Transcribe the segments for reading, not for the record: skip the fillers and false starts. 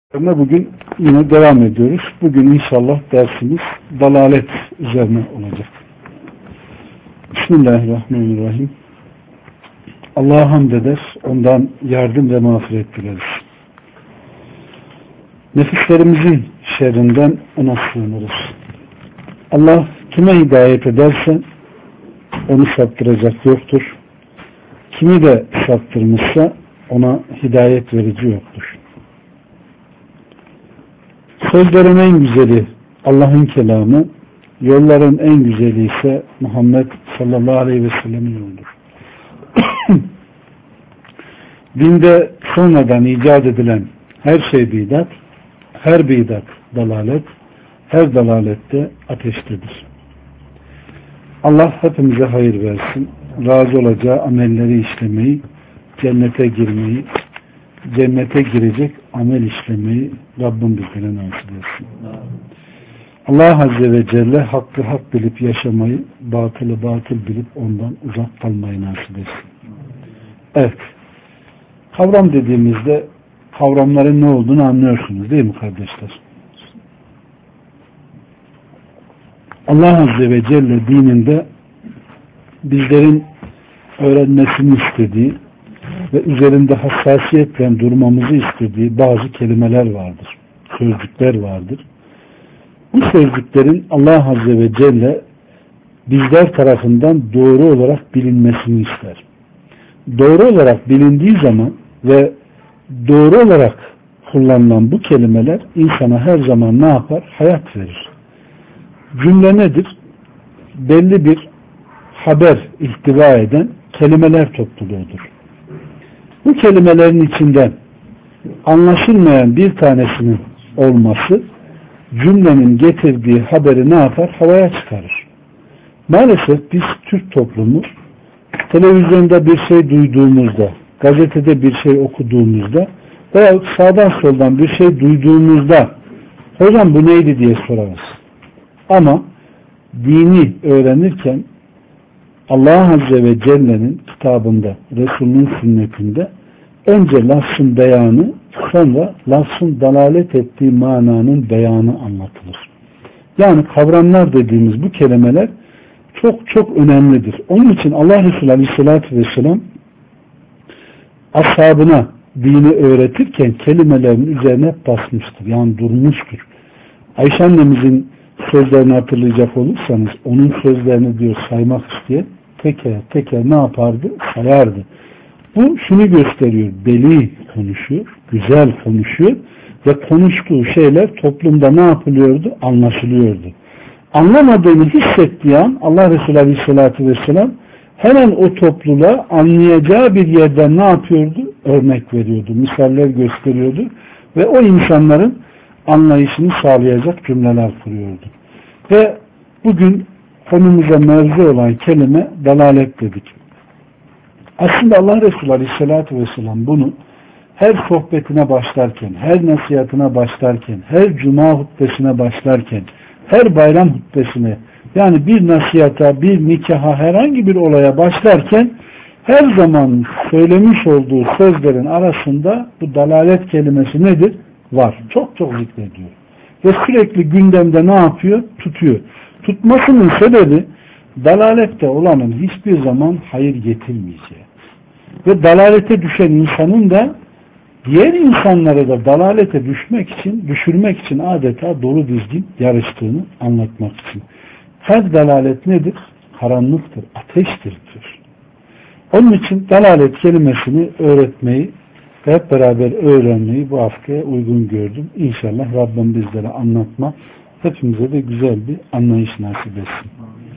Bugün yine devam ediyoruz. Bugün inşallah dersimiz dalalet üzerine olacak. Bismillahirrahmanirrahim. Allah'a hamd eder, ondan yardım ve mağfiret dileriz. Nefislerimizin şerrinden ona sığınırız. Allah kime hidayet ederse onu saptıracak yoktur. Kimi de saptırmışsa ona hidayet verici yoktur. Sözlerin en güzeli Allah'ın kelamı, yolların en güzeli ise Muhammed sallallahu aleyhi ve sellem'in yoludur. Dinde sonradan icat edilen her şey bidat, her bidat dalalet, her dalalette ateştedir. Allah hepimize hayır versin, razı olacağı amelleri işlemeyi, cennete girmeyi, cennete girecek amel işlemeyi Rabbim bizlere nasip etsin. Allah Azze ve Celle hakkı hak bilip yaşamayı, batılı batıl bilip ondan uzak kalmayı nasip etsin. Evet. Kavram dediğimizde kavramların ne olduğunu anlıyorsunuz değil mi kardeşler? Allah Azze ve Celle dininde bizlerin öğrenmesini istediği ve üzerinde hassasiyetle durmamızı istediği bazı kelimeler vardır. Sözcükler vardır. Bu sözcüklerin Allah Azze ve Celle bizler tarafından doğru olarak bilinmesini ister. Doğru olarak bilindiği zaman ve doğru olarak kullanılan bu kelimeler insana her zaman ne yapar? Hayat verir. Cümle nedir? Belli bir haber ihtiva eden kelimeler topluluğudur. Bu kelimelerin içinden anlaşılmayan bir tanesinin olması cümlenin getirdiği haberi ne yapar? Havaya çıkarır. Maalesef biz Türk toplumu televizyonda bir şey duyduğumuzda, gazetede bir şey okuduğumuzda veya sağdan soldan bir şey duyduğumuzda hocam bu neydi diye sorarız. Ama dini öğrenirken Allah Azze ve Celle'nin kitabında, Resulünün sünnetinde önce lafzın beyanı, sonra lafzın dalalet ettiği mananın beyanı anlatılır. Yani kavramlar dediğimiz bu kelimeler çok çok önemlidir. Onun için Allah Resulü Aleyhisselatü Vesselam ashabına dini öğretirken kelimelerin üzerine basmıştır. Yani durmuştur. Ayşe annemizin sözlerini hatırlayacak olursanız onun sözlerini diyor saymak isteyen teker teker ne yapardı? Sayardı. Bu şunu gösteriyor. Beli konuşuyor, güzel konuşuyor ve konuştuğu şeyler toplumda ne yapılıyordu? Anlaşılıyordu. Anlamadığını hissettiği an Allah Resulü Aleyhisselatü Vesselam hemen o topluluğa anlayacağı bir yerden ne yapıyordu? Örnek veriyordu, misaller gösteriyordu ve o insanların anlayışını sağlayacak cümleler kuruyordu. Ve bugün konumuza mevzu olan kelime dalalet dedik. Aslında Allah Resulü Aleyhisselatü Vesselam bunu her sohbetine başlarken, her nasihatine başlarken, her cuma hutbesine başlarken, her bayram hutbesine, yani bir nasihata, bir nikaha, herhangi bir olaya başlarken her zaman söylemiş olduğu sözlerin arasında bu dalalet kelimesi nedir? Var. Çok çok zikrediyor. Ve sürekli gündemde ne yapıyor? Tutuyor. Tutmasının sebebi dalalette olanın hiçbir zaman hayır getirmeyeceği. Ve dalalete düşen insanın da diğer insanları da dalalete düşürmek için adeta doğru düzgün yarıştığını anlatmak için. Her dalalet nedir? Karanlıktır, ateştir diyor. Onun için dalalet kelimesini öğretmeyi ve hep beraber öğrenmeyi bu haftaya uygun gördüm. İnşallah Rabbim bizlere anlatma, hepimize de güzel bir anlayış nasip etsin.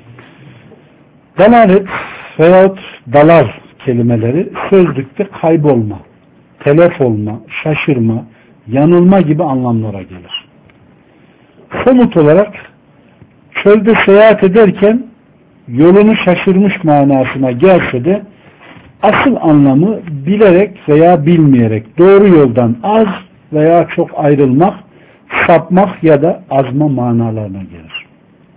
Dalalet veyahut dalal kelimeleri sözlükte kaybolma, telef olma, şaşırma, yanılma gibi anlamlara gelir. Somut olarak çölde seyahat ederken yolunu şaşırmış manasına gelse de asıl anlamı bilerek veya bilmeyerek doğru yoldan az veya çok ayrılmak, sapmak ya da azma manalarına gelir.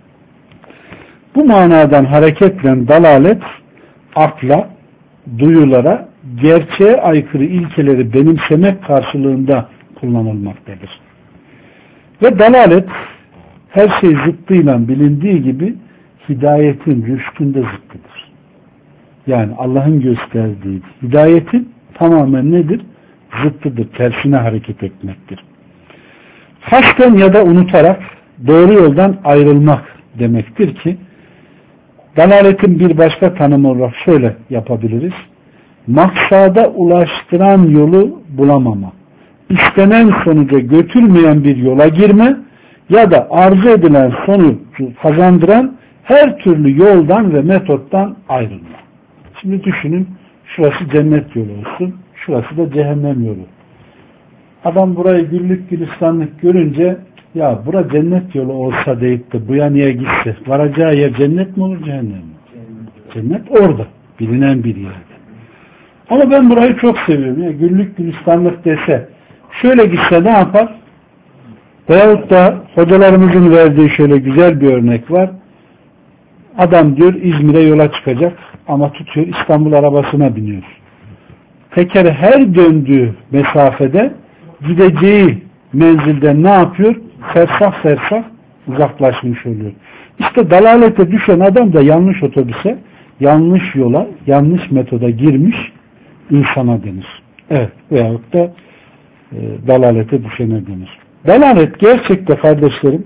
Bu manadan hareketle dalalet akla, duyulara, gerçeğe aykırı ilkeleri benimsemek karşılığında kullanılmaktadır. Ve dalalet her şey zıttıyla bilindiği gibi hidayetin, rüştün de zıttıdır. Yani Allah'ın gösterdiği hidayetin tamamen nedir? Zıttıdır. Tersine hareket etmektir. Kasten ya da unutarak doğru yoldan ayrılmak demektir ki dalaletin bir başka tanımı olarak şöyle yapabiliriz. Maksada ulaştıran yolu bulamama, istenen sonuca götürmeyen bir yola girme ya da arzu edilen sonucu kazandıran her türlü yoldan ve metottan ayrılma. Şimdi düşünün, şurası cennet yolu olsun, şurası da cehennem yolu. Adam burayı güllük gülistanlık görünce ya bura cennet yolu olsa deyip de buya niye gitse? Varacağı yer cennet mi olur, cehennem mi? Cennet orada, bilinen bir yerde. Ama ben burayı çok seviyorum. Ya, güllük gülistanlık dese, şöyle gitse ne yapar? Veyahut da hocalarımızın verdiği şöyle güzel bir örnek var. Adam diyor İzmir'e yola çıkacak ama tutuyor İstanbul arabasına biniyor. Tekeri her döndüğü mesafede gideceği menzilden ne yapıyor? Fersah fersah uzaklaşmış oluyor. İşte dalalete düşen adam da yanlış otobüse, yanlış yola, yanlış metoda girmiş insana denir. Evet, veyahut da dalalete düşene denir. Dalalet gerçekte kardeşlerim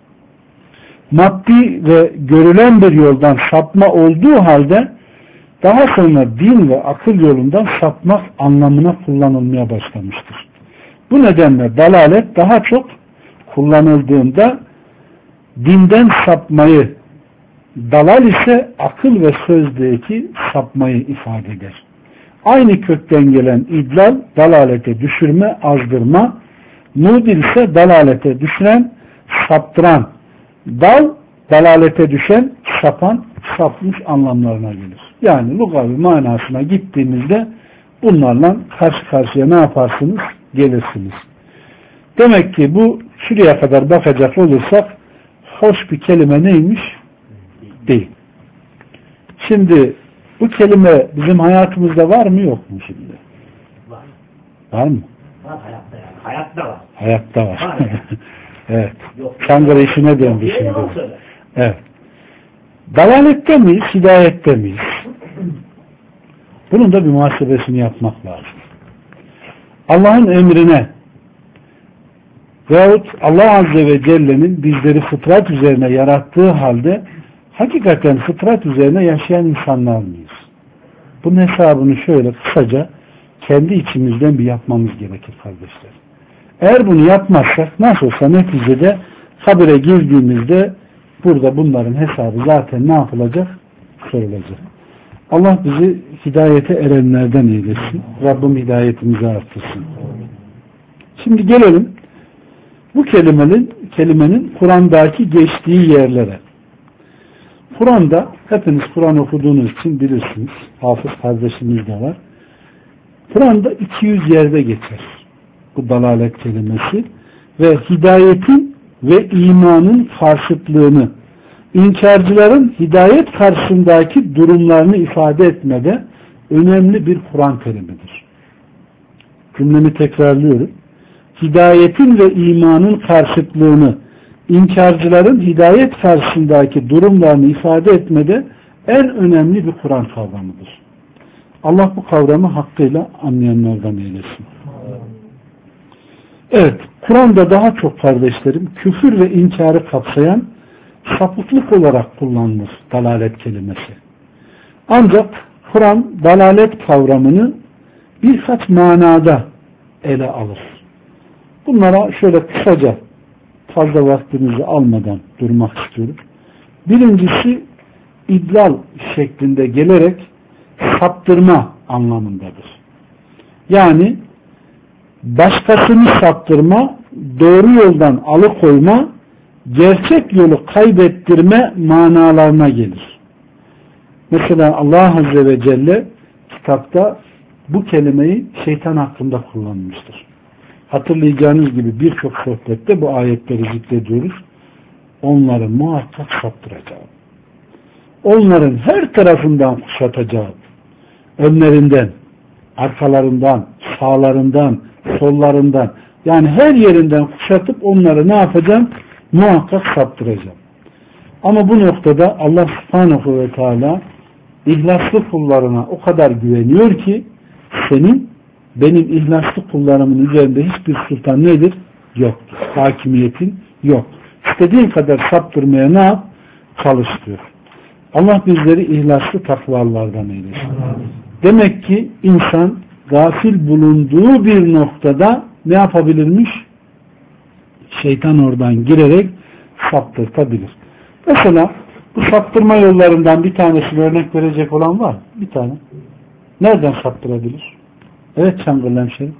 maddi ve görülen bir yoldan sapma olduğu halde daha sonra din ve akıl yolundan sapmak anlamına kullanılmaya başlamıştır. Bu nedenle dalalet daha çok kullanıldığında dinden sapmayı, dalal ise akıl ve sözdeki sapmayı ifade eder. Aynı kökten gelen idlal, dalalete düşürme, azdırma, mudil ise dalalete düşüren, saptıran, dal, dalalete düşen, sapan, sapmış anlamlarına gelir. Yani lugavi manasına gittiğimizde bunlarla karşı karşıya ne yaparsınız? Gelirsiniz. Demek ki bu şuraya kadar bakacak olursak hoş bir kelime neymiş? Değil. Şimdi bu kelime bizim hayatımızda var mı yok mu şimdi? Var. Var mı? Var hayatta yani. Hayatta var. Hayatta var. Yani. Evet. Yok. Çankırı işine döndü şimdi. Evet. Dalalette miyiz? Hidayette miyiz? Bunun da bir muhasebesini yapmak lazım. Allah'ın emrine veyahut Allah Azze ve Celle'nin bizleri fıtrat üzerine yarattığı halde hakikaten fıtrat üzerine yaşayan insanlar mıyız? Bunun hesabını şöyle kısaca kendi içimizden bir yapmamız gerekir kardeşler. Eğer bunu yapmazsak nasıl olsa neticede kabire girdiğimizde burada bunların hesabı zaten ne yapılacak? Sorulacak. Allah bizi hidayete erenlerden eylesin. Rabbim hidayetimizi artırsın. Şimdi gelelim bu kelimenin Kur'an'daki geçtiği yerlere. Kur'an'da hepiniz Kur'an okuduğunuz için bilirsiniz. Hafız kardeşimiz de var. Kur'an'da 200 yerde geçer bu dalalet kelimesi ve hidayetin ve imanın karşıtlığını, inkarcıların hidayet karşısındaki durumlarını ifade etmede önemli bir Kur'an terimidir. Cümlemi tekrarlıyorum. Hidayetin ve imanın karşıtlığını, inkarcıların hidayet karşısındaki durumlarını ifade etmede en önemli bir Kur'an kavramıdır. Allah bu kavramı hakkıyla anlayanlardan eylesin. Evet, Kur'an'da daha çok kardeşlerim küfür ve inkarı kapsayan sapıklık olarak kullanılır dalalet kelimesi. Ancak Kur'an dalalet kavramını birkaç manada ele alır. Bunlara şöyle kısaca fazla vaktinizi almadan durmak istiyorum. Birincisi idlal şeklinde gelerek saptırma anlamındadır. Yani başkasını saptırma, doğru yoldan alıkoyma, gerçek yolu kaybettirme manalarına gelir. Mesela Allah Azze ve Celle kitapta bu kelimeyi şeytan hakkında kullanmıştır. Hatırlayacağınız gibi birçok sohbette bu ayetleri zikrediyoruz. Onları muhakkak saptıracağım. Onların her tarafından kuşatacağım. Önlerinden, arkalarından, sağlarından, sollarından, Yani her yerinden kuşatıp onları ne yapacağım? Muhakkak saptıracağım. Ama bu noktada Allah subhanahu ve teala ihlaslı kullarına o kadar güveniyor ki senin benim ihlaslı kullarımın üzerinde hiçbir sultan nedir? Yoktur. Hakimiyetin yok. İstediğin kadar saptırmaya ne yap? Çalış diyor. Allah bizleri ihlaslı takvalılardan eylesin. Demek ki insan gafil bulunduğu bir noktada ne yapabilirmiş? Şeytan oradan girerek saptırtabilir. Mesela bu saptırma yollarından bir tanesini örnek verecek olan var mı? Bir tane. Nereden saptırabilir? Evet Çangırlı hemşerim.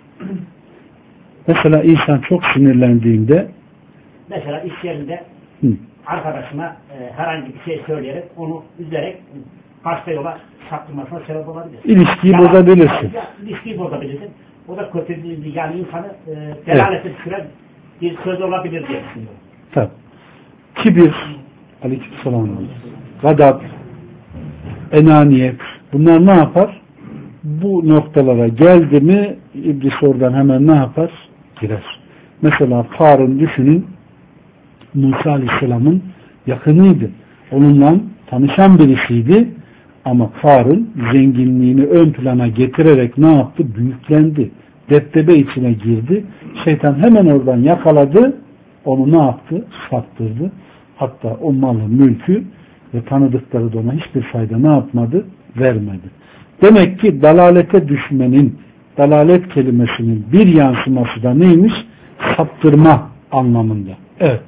Mesela insan çok sinirlendiğinde mesela iş yerinde arkadaşına herhangi bir şey söyleyerek onu üzerek başka yola saptırmasına sebep olabilir. İlişkiyi bozabilirsin. İlişkiyi bozabilirsin. O da kötü yani insanı delalete düşüren bir söz olabilir diye düşünüyorum. Tabii. Kibir, aleykümselam, gadab, enaniyet, bunlar ne yapar? Bu noktalara geldi mi İblis oradan hemen ne yapar? Girer. Mesela Karun düşünün, Musa Aleyhisselam'ın yakınıydı. Onunla tanışan birisiydi. Ama Karun zenginliğini ön plana getirerek ne yaptı? Büyüklendi. Deptebe içine girdi. Şeytan hemen oradan yakaladı. Onu ne yaptı? Saptırdı. Hatta o malı, mülkü ve tanıdıkları da ona hiçbir fayda ne yapmadı? Vermedi. Demek ki dalalete düşmenin, dalalet kelimesinin bir yansıması da neymiş? Saptırma anlamında. Evet.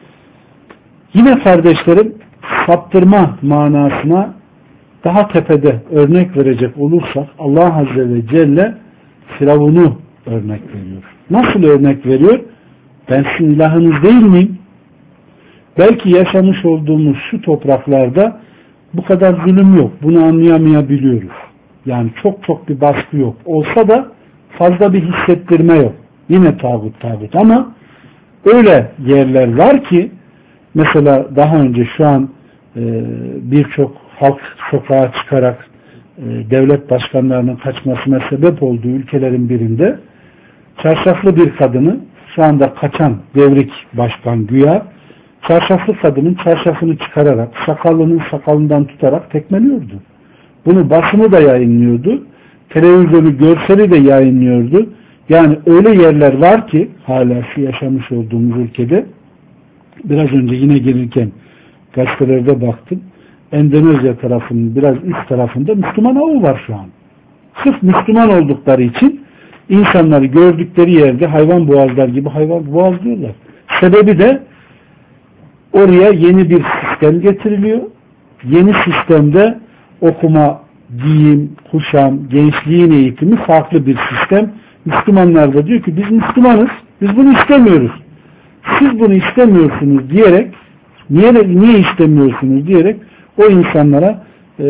Yine kardeşlerim, saptırma manasına daha tepede örnek verecek olursak Allah Azze ve Celle Firavun'u örnek veriyor. Nasıl örnek veriyor? Ben sizin ilahınız değil miyim? Belki yaşamış olduğumuz şu topraklarda bu kadar zulüm yok. Bunu anlayamayabiliyoruz. Yani çok bir baskı yok. Olsa da fazla bir hissettirme yok. Yine tağut ama öyle yerler var ki mesela daha önce şu an birçok halk sokağa çıkarak devlet başkanlarının kaçmasına sebep olduğu ülkelerin birinde çarşaflı bir kadını şu anda kaçan devrik başkan güya çarşaflı kadının çarşafını çıkararak sakallının sakalından tutarak tekmeliyordu. Bunu basını da yayınlıyordu. Televizyonu görseli de yayınlıyordu. Yani öyle yerler var ki hala şu yaşamış olduğumuz ülkede biraz önce yine gelirken gazetelerde baktım. Endonezya tarafının biraz üst tarafında Müslüman avı var şu an. Sırf Müslüman oldukları için insanları gördükleri yerde hayvan boğazlar gibi hayvan boğazlıyorlar. Sebebi de oraya yeni bir sistem getiriliyor. Yeni sistemde okuma, giyim, kuşam, gençliğin eğitimi farklı bir sistem. Müslümanlar da diyor ki biz Müslümanız, biz bunu istemiyoruz. Siz bunu istemiyorsunuz diyerek, niye istemiyorsunuz diyerek o insanlara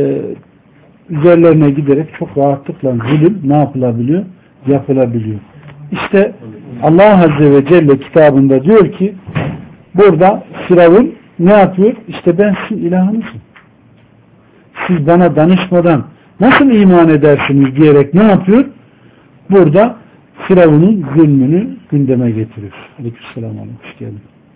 üzerlerine giderek çok rahatlıkla zulüm ne yapılabiliyor? Yapılabiliyor. İşte Allah Azze ve Celle kitabında diyor ki burada Firavun ne yapıyor? İşte ben sizin ilahınızım. Siz bana danışmadan nasıl iman edersiniz diyerek ne yapıyor? Burada Firavun'un zulmünü gündeme getiriyor. Aleykümselam. Hoş geldin.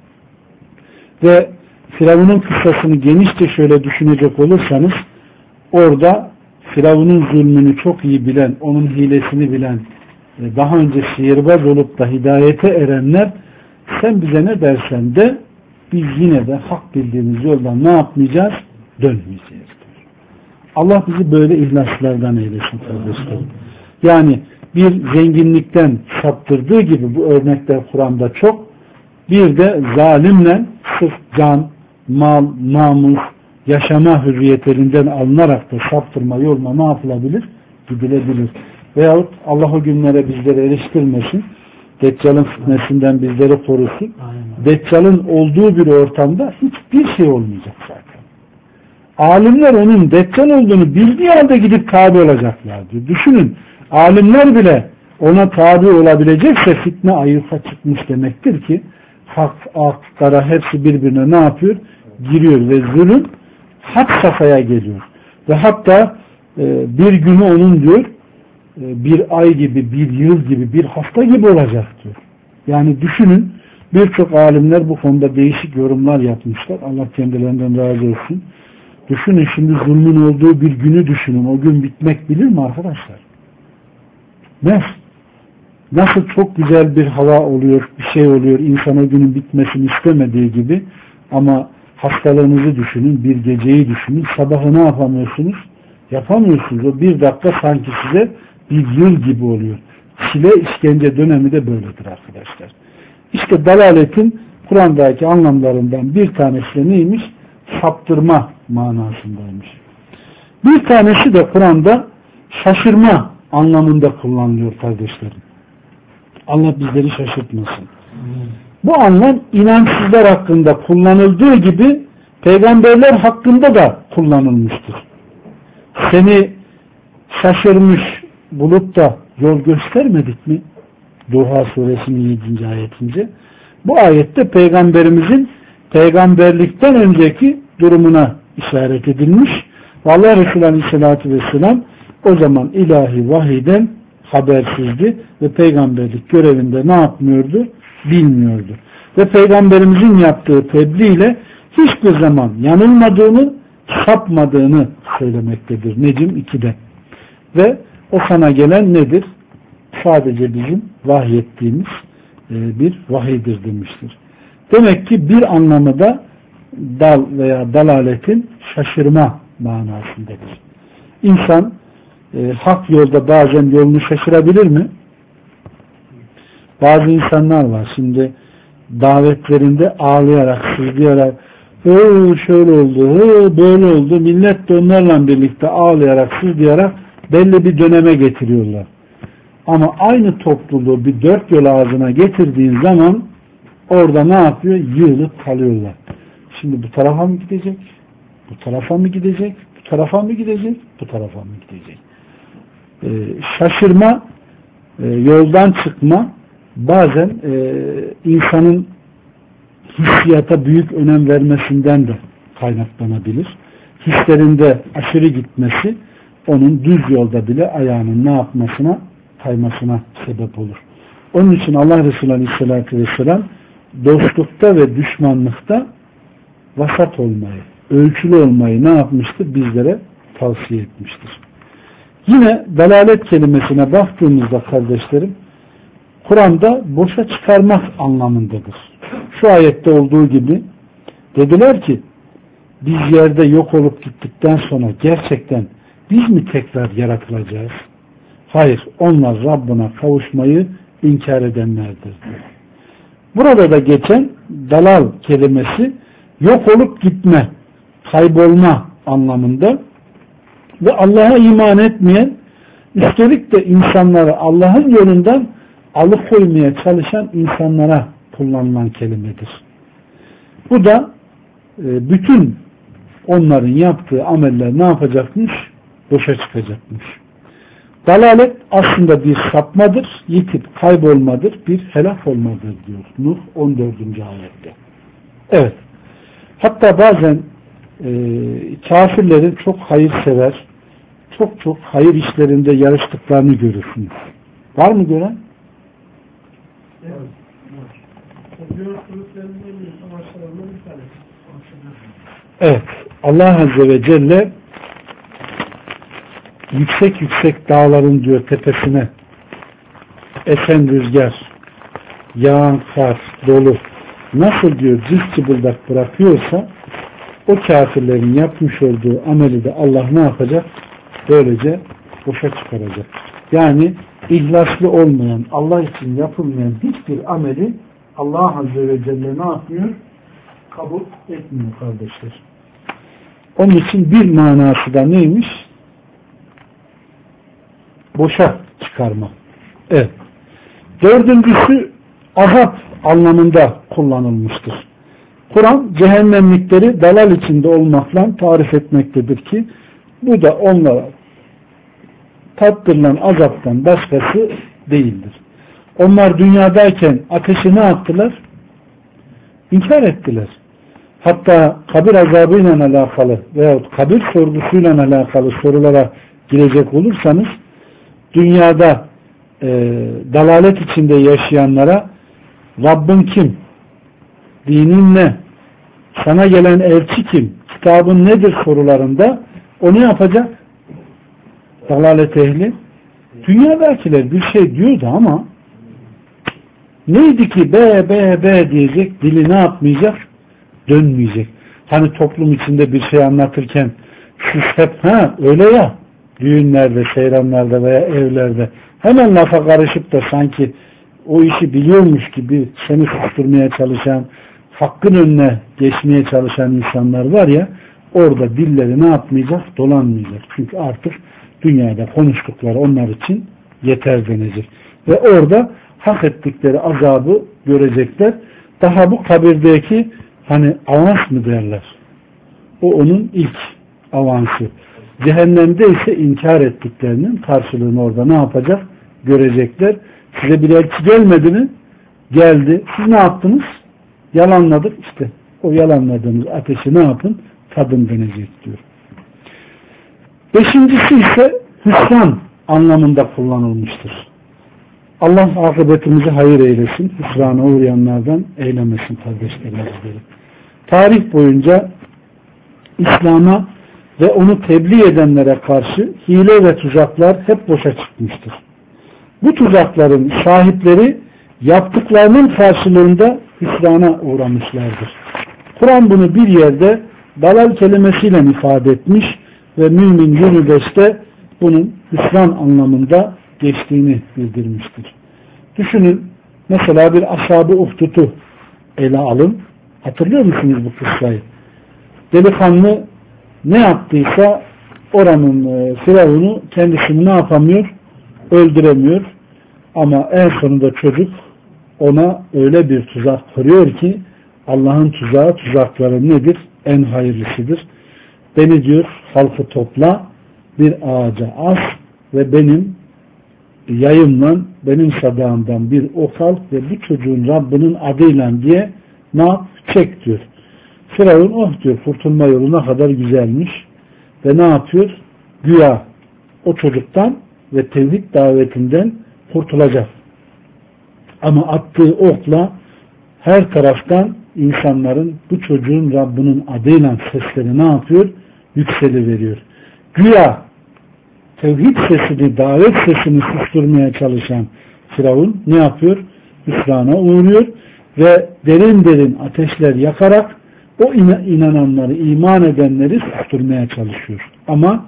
Ve Firavun'un kıssasını genişçe şöyle düşünecek olursanız orada Firavun'un zulmünü çok iyi bilen, onun hilesini bilen, daha önce sihirbaz olup da hidayete erenler sen bize ne dersen de biz yine de hak bildiğimiz yoldan ne yapmayacağız? Dönmeyeceğiz. Allah bizi böyle ihlaslardan eylesin kardeşlerim. Yani bir zenginlikten saptırdığı gibi bu örnekler Kur'an'da çok, bir de zalimle sırf can, mal, namus, yaşama hürriyetlerinden alınarak da saptırma yoluna ne yapılabilir? Gidilebilir. Veyahut Allah o günlere bizleri eriştirmesin. Deccal'ın fitnesinden bizleri korusun. Deccal'ın olduğu bir ortamda hiçbir şey olmayacak zaten. Alimler onun Deccal olduğunu bildiği halde gidip tabi olacaklar diyor. Düşünün, alimler bile ona tabi olabilecekse fitne ayyuka çıkmış demektir ki hak, aklara hepsi birbirine ne yapıyor? Giriyor ve zulüm had safhaya geliyor. Ve hatta bir günü onun diyor bir ay gibi, bir yıl gibi, bir hafta gibi olacak diyor. Yani düşünün, birçok alimler bu konuda değişik yorumlar yapmışlar. Allah kendilerinden razı olsun. Düşünün şimdi zulmün olduğu bir günü düşünün. O gün bitmek bilir mi arkadaşlar? Nasıl çok güzel bir hava oluyor, bir şey oluyor. İnsan o günün bitmesini istemediği gibi, ama hastalığınızı düşünün, bir geceyi düşünün. Sabahı ne yapamıyorsunuz? Yapamıyorsunuz. O bir dakika sanki size bir yıl gibi oluyor. Çile, işkence dönemi de böyledir arkadaşlar. İşte dalaletin Kur'an'daki anlamlarından bir tanesi de neymiş? Saptırma manasındaymış. Bir tanesi de Kur'an'da şaşırma anlamında kullanılıyor kardeşlerim. Allah bizleri şaşırtmasın. Bu anlam inançsızlar hakkında kullanıldığı gibi peygamberler hakkında da kullanılmıştır. Seni şaşırmış bulup da yol göstermedik mi? Duha suresinin 7. ayetince. Bu ayette peygamberimizin peygamberlikten önceki durumuna işaret edilmiş. Allah Resulü Aleyhisselatü Vesselam o zaman ilahi vahiyden habersizdi ve peygamberlik görevinde ne yapmıyordu? Bilmiyordu. Ve peygamberimizin yaptığı tebliğ ile hiçbir zaman yanılmadığını, sapmadığını söylemektedir. Necm 2'de. Ve o sana gelen nedir? Sadece bizim vahyettiğimiz bir vahiydir demiştir. Demek ki bir anlamı da dal veya dalaletin şaşırma manasındadır. İnsan hak yolda bazen yolunu şaşırabilir mi? Bazı insanlar var şimdi davetlerinde ağlayarak, sızlayarak şöyle oldu, böyle oldu. Millet de onlarla birlikte ağlayarak, sızlayarak belli bir döneme getiriyorlar. Ama aynı topluluğu bir dört yol ağzına getirdiğin zaman orada ne yapıyor? Yığılıp kalıyorlar. Şimdi bu tarafa mı gidecek? Bu tarafa mı gidecek? Bu tarafa mı gidecek? Bu tarafa mı gidecek? Şaşırma, yoldan çıkma bazen insanın hissiyata büyük önem vermesinden de kaynaklanabilir. Hislerinde aşırı gitmesi onun düz yolda bile ayağının ne yapmasına, kaymasına sebep olur. Onun için Allah Resulü Aleyhisselatü Vesselam dostlukta ve düşmanlıkta vasat olmayı, ölçülü olmayı ne yapmıştır? Bizlere tavsiye etmiştir. Yine dalalet kelimesine baktığımızda kardeşlerim, Kur'an'da boşa çıkarmak anlamındadır. Şu ayette olduğu gibi dediler ki biz yerde yok olup gittikten sonra gerçekten biz mi tekrar yaratılacağız? Hayır, onlar Rabbına kavuşmayı inkar edenlerdir diyor. Burada da geçen dalal kelimesi yok olup gitme, kaybolma anlamında ve Allah'a iman etmeyen, üstelik de insanları Allah'ın yolundan alıkoymaya çalışan insanlara kullanılan kelimedir. Bu da bütün onların yaptığı ameller ne yapacakmış? Boşa çıkacakmış. Dalalet aslında bir sapmadır, yitip kaybolmadır, bir helak olmadır diyor Nuh 14. ayette. Evet. Hatta bazen kafirlerin çok hayırsever, çok hayır işlerinde yarıştıklarını görürsünüz. Var mı gören? Evet. Allah Azze ve Celle yüksek dağların diyor tepesine esen rüzgar, yağan kar, dolu nasıl diyor cıbıldak bırakıyorsa o kafirlerin yapmış olduğu ameli de Allah ne yapacak? Böylece boşa çıkaracak. Yani ihlaslı olmayan, Allah için yapılmayan hiçbir ameli Allah Azze ve Celle ne yapmıyor? Kabul etmiyor kardeşler. Onun için bir manası da neymiş? Boşa çıkarma. Evet. Dördüncüsü azap anlamında kullanılmıştır. Kur'an cehennemlikleri dalal içinde olmakla tarif etmektedir ki bu da onlara tattırılan azaptan başkası değildir. Onlar dünyadayken ateşi ne yaptılar? İnkar ettiler. Hatta kabir azabıyla alakalı veyahut kabir sorgusuyla alakalı sorulara girecek olursanız dünyada dalalet içinde yaşayanlara Rabbin kim? Dinin ne? Sana gelen elçi kim? Kitabın nedir sorularında o ne yapacak? Dalalet ehli. Dünyadakiler bir şey diyordu ama neydi ki be diyecek, dili ne yapmayacak? Dönmeyecek. Hani toplum içinde bir şey anlatırken siz hep öyle ya düğünlerde, seyranlarda veya evlerde hemen lafa karışıp da sanki o işi biliyormuş gibi seni susturmaya çalışan, hakkın önüne geçmeye çalışan insanlar var ya, orada dilleri ne yapmayacak? Dolanmayacak. Çünkü artık dünyada konuştukları onlar için yeter denecek. Ve orada hak ettikleri azabı görecekler. Daha bu kabirdeki hani avans mı derler? O onun ilk avansı. Cehennemde ise inkar ettiklerinin karşılığını orada ne yapacak? Görecekler. Size bir elçi gelmedi mi? Geldi. Siz ne yaptınız? Yalanladık. İşte o yalanladığınız ateşi ne yapın? Tadın denecek diyor. Beşincisi ise hüsran anlamında kullanılmıştır. Allah akıbetimizi hayır eylesin. Hüsrana uğrayanlardan eylemesin kardeşlerim. Tarih boyunca İslam'a ve onu tebliğ edenlere karşı hile ve tuzaklar hep boşa çıkmıştır. Bu tuzakların sahipleri yaptıklarının karşılığında hüsrana uğramışlardır. Kur'an bunu bir yerde dalal kelimesiyle ifade etmiş ve Mümin 25'te bunun hüsran anlamında geçtiğini bildirmiştir. Düşünün, mesela bir Ashab-ı Uhdud'u ele alın. Hatırlıyor musunuz bu kıssayı? Delikanlı ne yaptıysa oranın Firavun'u kendisini ne yapamıyor? Öldüremiyor. Ama en sonunda çocuk ona öyle bir tuzak kuruyor ki Allah'ın tuzağı tuzakları nedir? En hayırlısıdır. Beni diyor halkı topla, bir ağaca as ve benim yayımla benim sadağımdan bir ok al ve bu çocuğun Rabbinin adıyla diye ne yap? Çek diyor. Firavun oh diyor, kurtulma yolu ne kadar güzelmiş ve ne yapıyor? Güya o çocuktan ve tevhid davetinden kurtulacak. Ama attığı okla her taraftan insanların bu çocuğun Rabbinin adıyla sesleri ne yapıyor? Yükseliveriyor. Güya tevhid sesini, davet sesini susturmaya çalışan Firavun ne yapıyor? Hüsrana uğruyor ve derin derin ateşler yakarak o inananları, iman edenleri susturmaya çalışıyor. Ama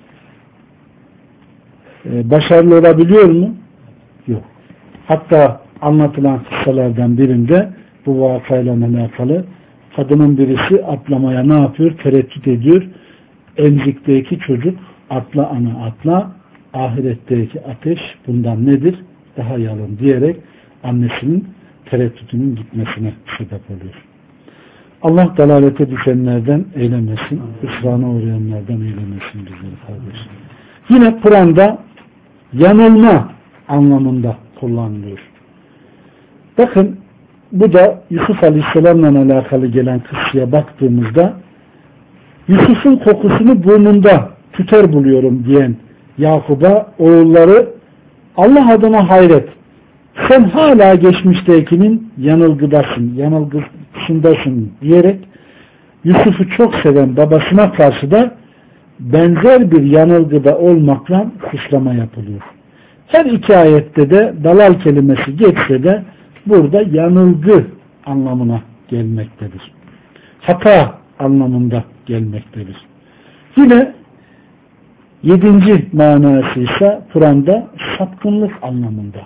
başarılı olabiliyor mu? Yok. Hatta anlatılan kıssalardan birinde bu vakayla alakalı kadının birisi atlamaya ne yapıyor? Tereddüt ediyor. Emzikteki çocuk atla ana atla, ahiretteki ateş bundan nedir? Daha yalın diyerek annesinin tereddütünün gitmesine sebep oluyor. Allah dalalete düşenlerden eylemesin, hüsrana uğrayanlardan eylemesin bizleri kardeşim. Yine Kur'an'da yanılma anlamında kullanılıyor. Bakın bu da Yusuf Aleyhisselam'la alakalı gelen kıssaya baktığımızda Yusuf'un kokusunu burnunda tüter buluyorum diyen Yakub'a oğulları Allah adına hayret. Sen hala geçmiştekinin yanılgısındasın diyerek Yusuf'u çok seven babasına karşı da benzer bir yanılgıda olmakla suçlama yapılıyor. Her iki ayette de dalal kelimesi geçse de burada yanılgı anlamına gelmektedir. Hata anlamında gelmektedir. Yine 7. manası ise Kur'an'da sapkınlık anlamında.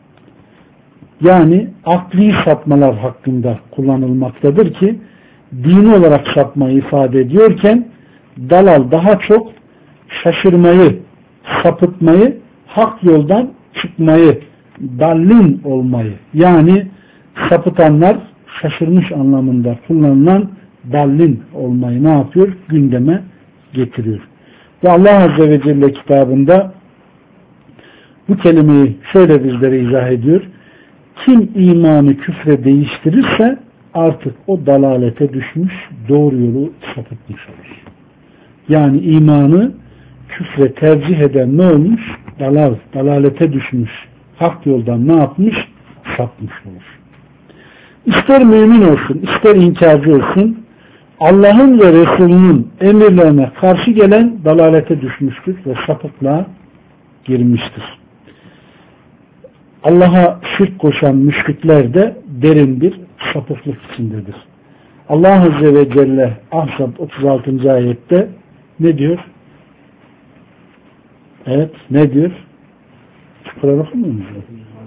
Yani akli sapmalar hakkında kullanılmaktadır ki dini olarak sapmayı ifade ediyorken dalal daha çok şaşırmayı, sapıtmayı, hak yoldan çıkmayı, dallin olmayı, yani sapıtanlar şaşırmış anlamında kullanılan dallin olmayı ne yapıyor? Gündeme getiriyor. Ve Allah Azze ve Celle kitabında bu kelimeyi şöyle bizlere izah ediyor. Kim imanı küfre değiştirirse artık o dalalete düşmüş, doğru yolu sapıtmış olur. Yani imanı küfre tercih eden ne olmuş? dalalete düşmüş, hak yoldan ne yapmış? Sapmış olur. İster mümin olsun, ister inkarcı olsun, Allah'ın ve Resulünün emirlerine karşı gelen dalalete düşmüştür ve sapıklığa girmiştir. Allah'a şirk koşan müşrikler de derin bir sapıklık içindedir. Allah Azze ve Celle Ahzab 36. ayette ne diyor? Evet, ne diyor? Kur'an okumuyor musunuz?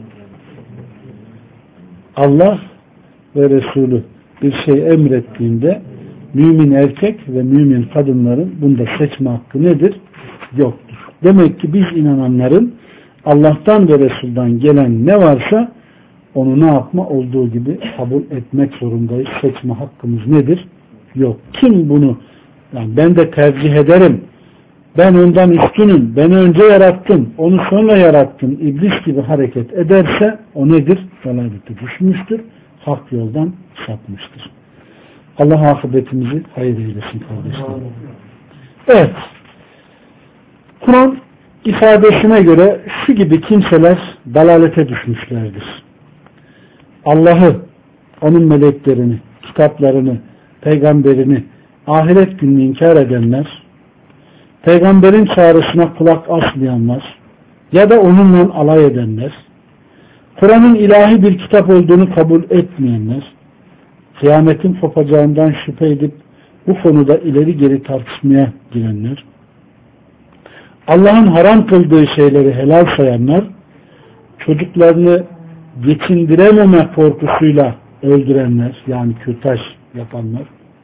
Allah ve Resulü bir şey emrettiğinde mümin erkek ve mümin kadınların bunda seçme hakkı nedir? Yoktur. Demek ki biz inananların Allah'tan ve Resul'dan gelen ne varsa onu ne yapma? Olduğu gibi kabul etmek zorundayız. Seçme hakkımız nedir? Yok. Kim bunu yani ben de tercih ederim, ben ondan üstünüm, beni önce yarattım, onu sonra yarattım, iblis gibi hareket ederse o nedir? Dalalete düşmüştür. Hak yoldan sapmıştır. Allah akıbetimizi hayır eylesin kardeşlerim. Evet. Kur'an ifadesine göre şu gibi kimseler dalalete düşmüşlerdir. Allah'ı, onun meleklerini, kitaplarını, peygamberini, ahiret gününü inkar edenler, peygamberin çağrısına kulak asmayanlar ya da onunla alay edenler, Kur'an'ın ilahi bir kitap olduğunu kabul etmeyenler, kıyametin kopacağından şüphe edip bu konuda ileri geri tartışmaya girenler, Allah'ın haram kıldığı şeyleri helal sayanlar, çocuklarını geçindirememe korkusuyla öldürenler, yani kürtaj yapanlar,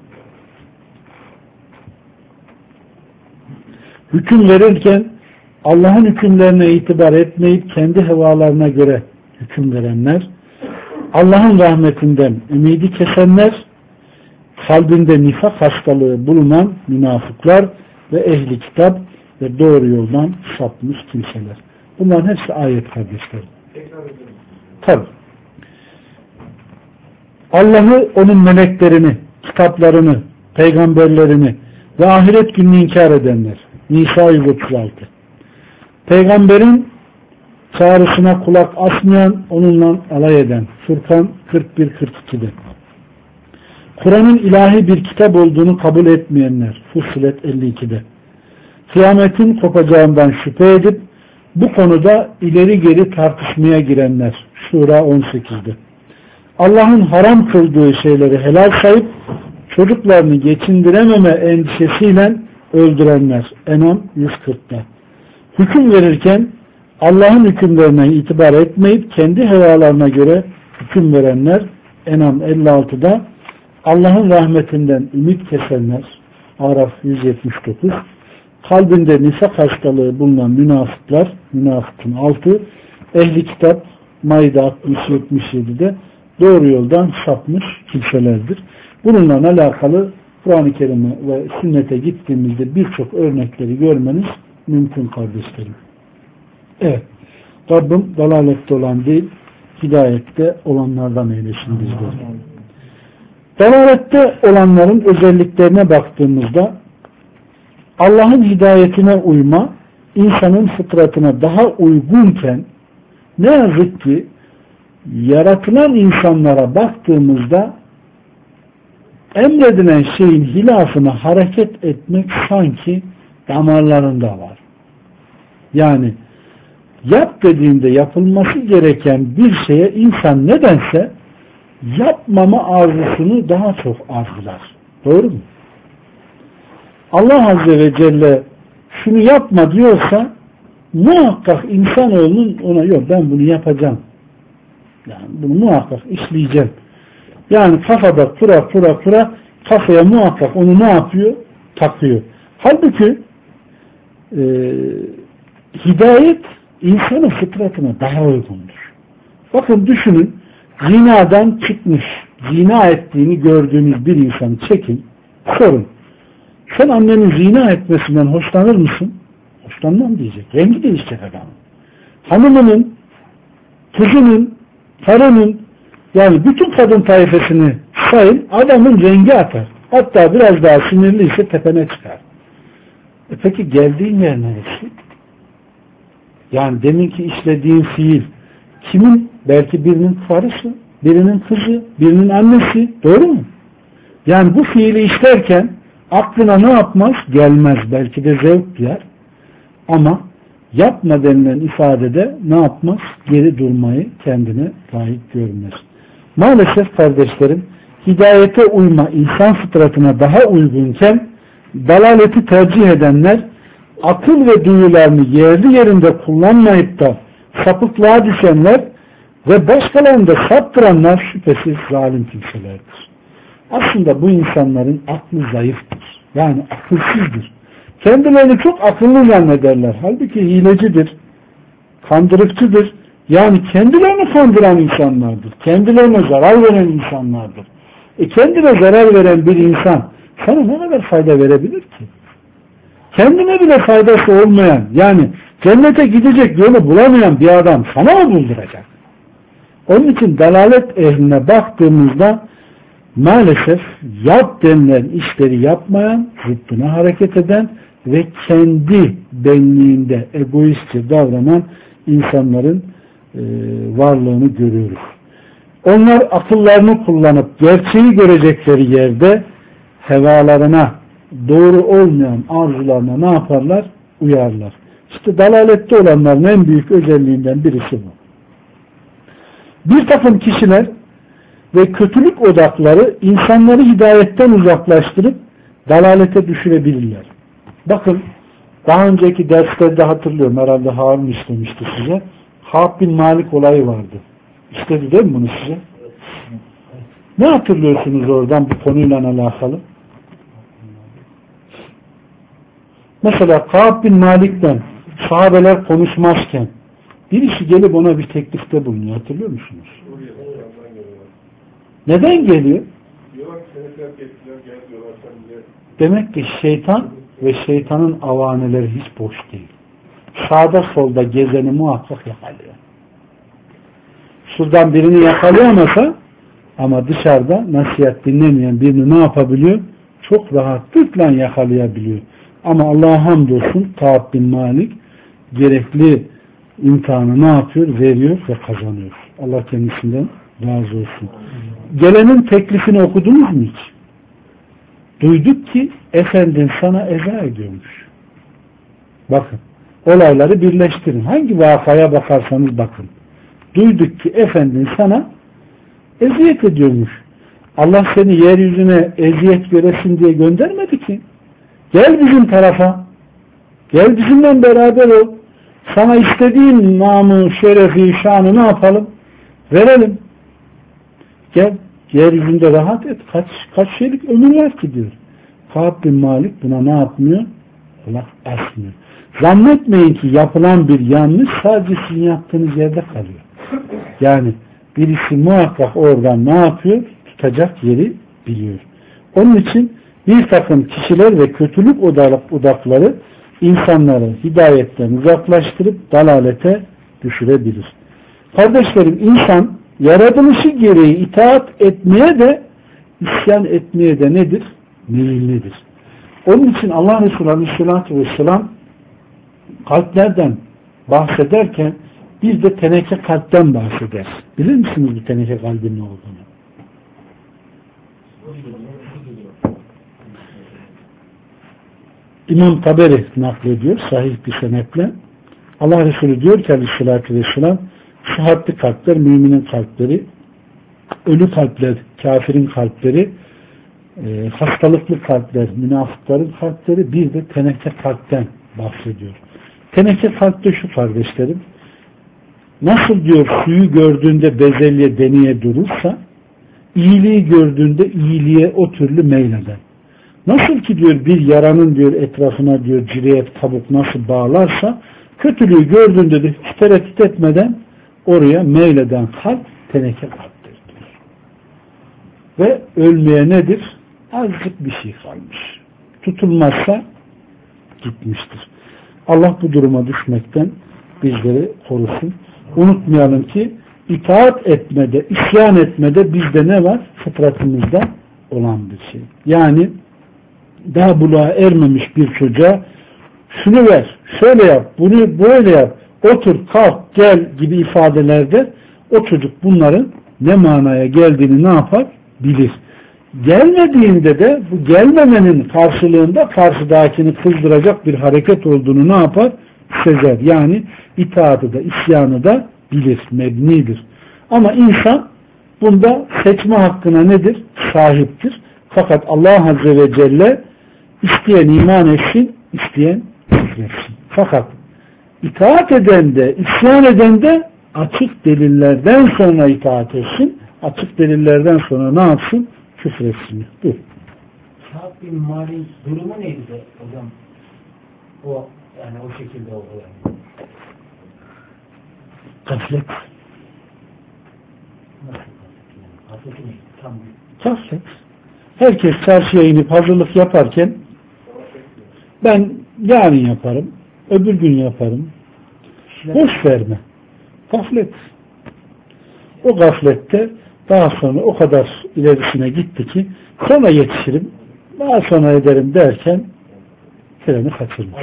hüküm verirken Allah'ın hükümlerine itibar etmeyip kendi hevalarına göre hüküm verenler, Allah'ın rahmetinden ümidi kesenler, kalbinde nifak hastalığı bulunan münafıklar ve ehli kitap ve doğru yoldan sapmış kimseler. Bunların hepsi ayet kardeşlerim. Tabi. Allah'ı, onun meleklerini, kitaplarını, peygamberlerini ve ahiret gününü inkar edenler. Nisa 136. Peygamberin çağrısına kulak asmayan, onunla alay eden. Furkan 41-42'de. Kur'an'ın ilahi bir kitap olduğunu kabul etmeyenler. Fussilet 52'de. Kıyametin kopacağından şüphe edip bu konuda ileri geri tartışmaya girenler. Şura 18'de. Allah'ın haram kıldığı şeyleri helal sayıp çocuklarını geçindirememe endişesiyle öldürenler. En'am 140'da. Hüküm verirken Allah'ın hükümlerine itibar etmeyip kendi hevalarına göre hüküm verenler. En'am 56'da. Allah'ın rahmetinden ümit kesenler. Araf 179. Kalbinde nifak hastalığı bulunan münafıklar. Münafıkın 6. Ehli kitap Maide 60-77'de doğru yoldan sapmış kimselerdir. Bununla alakalı Kur'an-ı Kerim'e ve sünnete gittiğimizde birçok örnekleri görmeniz mümkün kardeşlerim. Evet. Rabbim dalalette olan değil, hidayette olanlardan eylesin bizleri. Dalalette olanların özelliklerine baktığımızda Allah'ın hidayetine uyma insanın fıtratına daha uygunken ne yazık ki yaratılan insanlara baktığımızda emredilen şeyin hilafına hareket etmek sanki damarlarında var. Yani yap dediğinde yapılması gereken bir şeye insan nedense yapmama arzusunu daha çok arzular. Doğru mu? Allah Azze ve Celle şunu yapma diyorsa muhakkak insanoğlunun ona yok ben bunu yapacağım. Yani bunu muhakkak işleyeceğim. Yani kafada kura kafaya muhakkak onu ne yapıyor? Takıyor. Halbuki hidayet insanın fıtratına daha uygundur. Bakın düşünün, zinadan çıkmış, zina ettiğini gördüğünüz bir insanı çekin, sorun. Sen annenin zina etmesinden hoşlanır mısın? Hoşlanmam diyecek. Rengi değişecek adamın. Hanımının, kızının, karının, yani bütün kadın tayfasını sayın, adamın rengi atar. Hatta biraz daha sinirliyse tepene çıkar. Peki geldiğin yer neresi? Yani deminki işlediğin fiil kimin? Belki birinin karısı, birinin kızı, birinin annesi. Doğru mu? Yani bu fiili işlerken aklına ne yapmaz? Gelmez. Belki de zevk duyar. Ama yapma denilen ifadede ne yapmaz? Geri durmayı kendine layık görmez. Maalesef kardeşlerim, hidayete uyma insan fıtratına daha uygunken dalaleti tercih edenler akıl ve duyularını yerli yerinde kullanmayıp da sapıklığa düşenler ve başkalarını da saptıranlar şüphesiz zalim kimselerdir. Aslında bu insanların aklı zayıftır. Yani akılsızdır. Kendilerini çok akıllı zannederler. Halbuki hilecidir, kandırıkçıdır. Yani kendilerini kandıran insanlardır. Kendilerine zarar veren insanlardır. Kendine zarar veren bir insan sana ne kadar fayda verebilir ki? Kendine bile faydası olmayan, yani cennete gidecek yolu bulamayan bir adam sana mı bulduracak? Onun için dalalet ehline baktığımızda maalesef yap denilen işleri yapmayan, zıttına hareket eden ve kendi benliğinde egoistçe davranan insanların varlığını görüyoruz. Onlar akıllarını kullanıp gerçeği görecekleri yerde hevalarına, doğru olmayan arzularına ne yaparlar? Uyarlar. İşte dalalette olanların en büyük özelliğinden birisi bu. Bir takım kişiler ve kötülük odakları insanları hidayetten uzaklaştırıp dalalete düşürebilirler. Bakın, daha önceki derslerde hatırlıyorum, herhalde Harun işlemişti size. Kâb bin Malik olayı vardı. İşledi değil mi bunu size? Ne hatırlıyorsunuz oradan bu konuyla alakalı? Mesela Kâb bin Malik'ten sahabeler konuşmazken birisi gelip ona bir teklifte bulunuyor. Hatırlıyor musunuz? Neden geliyor? Demek ki şeytan ve şeytanın avaneleri hiç boş değil. Sağda solda gezeni muhakkak yakalıyor. Şuradan birini yakalayamasa ama dışarıda nasihat dinlemeyen birini ne yapabiliyor? Çok rahatlıkla yakalayabiliyor. Ama Allah'a hamdolsun Kâb bin Malik gerekli imtihanı ne yapıyor? Veriyor ve kazanıyor. Allah kendisinden razı olsun. Gelenin teklifini okudunuz mu hiç? Duyduk ki efendin sana eza ediyormuş. Bakın. Olayları birleştirin. Hangi vakaya bakarsanız bakın. Duyduk ki efendin sana eziyet ediyormuş. Allah seni yeryüzüne eziyet göresin diye göndermedi ki. Gel bizim tarafa. Gel bizimle beraber ol. Sana istediğin namı, şerefi, şanı ne yapalım? Verelim. Gel. Yeryüzünde rahat et. Kaç şeylik ömür var ki diyor. Kâb bin Malik buna ne yapmıyor? Allah asmıyor. Zannetmeyin ki yapılan bir yanlış sadece sizin yaptığınız yerde kalıyor. Yani birisi muhakkak oradan ne yapıyor? Tutacak yeri biliyor. Onun için bir takım kişiler ve kötülük odakları insanları hidayetten uzaklaştırıp dalalete düşürebilir. Kardeşlerim, insan yaratılışı gereği itaat etmeye de isyan etmeye de nedir? Meyillidir. Onun için Allah Resulü Aleyhisselatü Vesselam kalplerden bahsederken bir de teneke kalpten bahseder. Bilir misiniz bu teneke kalbin ne olduğunu? İmam Taberi naklediyor sahih bir senetle. Allah Resulü diyor ki Aleyhisselatü Vesselam, sıhhatli kalpler müminin kalpleri, ölü kalpler kafirin kalpleri, hastalıklı kalpler münafıkların kalpleri, bir de teneke kalpten bahsediyor. Teneke kalpte şu kardeşlerim, nasıl diyor suyu gördüğünde bezelye deneye durursa, iyiliği gördüğünde iyiliğe o türlü meyleder. Nasıl ki diyor bir yaranın diyor etrafına diyor cireyet kabuk nasıl bağlarsa, kötülüğü gördüğünde de hiç tereddüt etmeden oraya meyleden kalp teneke kalptir diyor. Ve ölmeye nedir? Azıcık bir şey kalmış. Tutulmazsa gitmiştir. Allah bu duruma düşmekten bizleri korusun. Unutmayalım ki itaat etmede, isyan etmede bizde ne var? Fıtratımızda olan bir şey. Yani daha buluğa ermemiş bir çocuğa şunu ver, şöyle yap, bunu böyle yap, otur, kalk, gel gibi ifadelerde o çocuk bunların ne manaya geldiğini ne yapar? Bilir. Gelmediğinde de bu gelmemenin karşılığında karşıdakini kızdıracak bir hareket olduğunu ne yapar? Sezer. Yani itaatı da isyanı da bilir, mebnidir. Ama insan bunda seçme hakkına nedir? Sahiptir. Fakat Allah Azze ve Celle isteyen iman etsin, isteyen küfretsin. Fakat itaat eden de, isyan eden de açık delillerden sonra itaat etsin, açık delillerden sonra ne yapsın? Küfretsin. Dur. Sa'd bin Malik'in durumu neydi de hocam? O yani o şekilde oldu yani. Gaflet. Nasıl? Gafleti neydi? Tam Gaflet. Herkes çarşıya inip hazırlık yaparken ben yarın yaparım, öbür gün yaparım. Boş verme. Gaflet. O gaflette daha sonra o kadar ilerisine gitti ki sonra yetişirim, daha sonra ederim derken freni kaçırmış.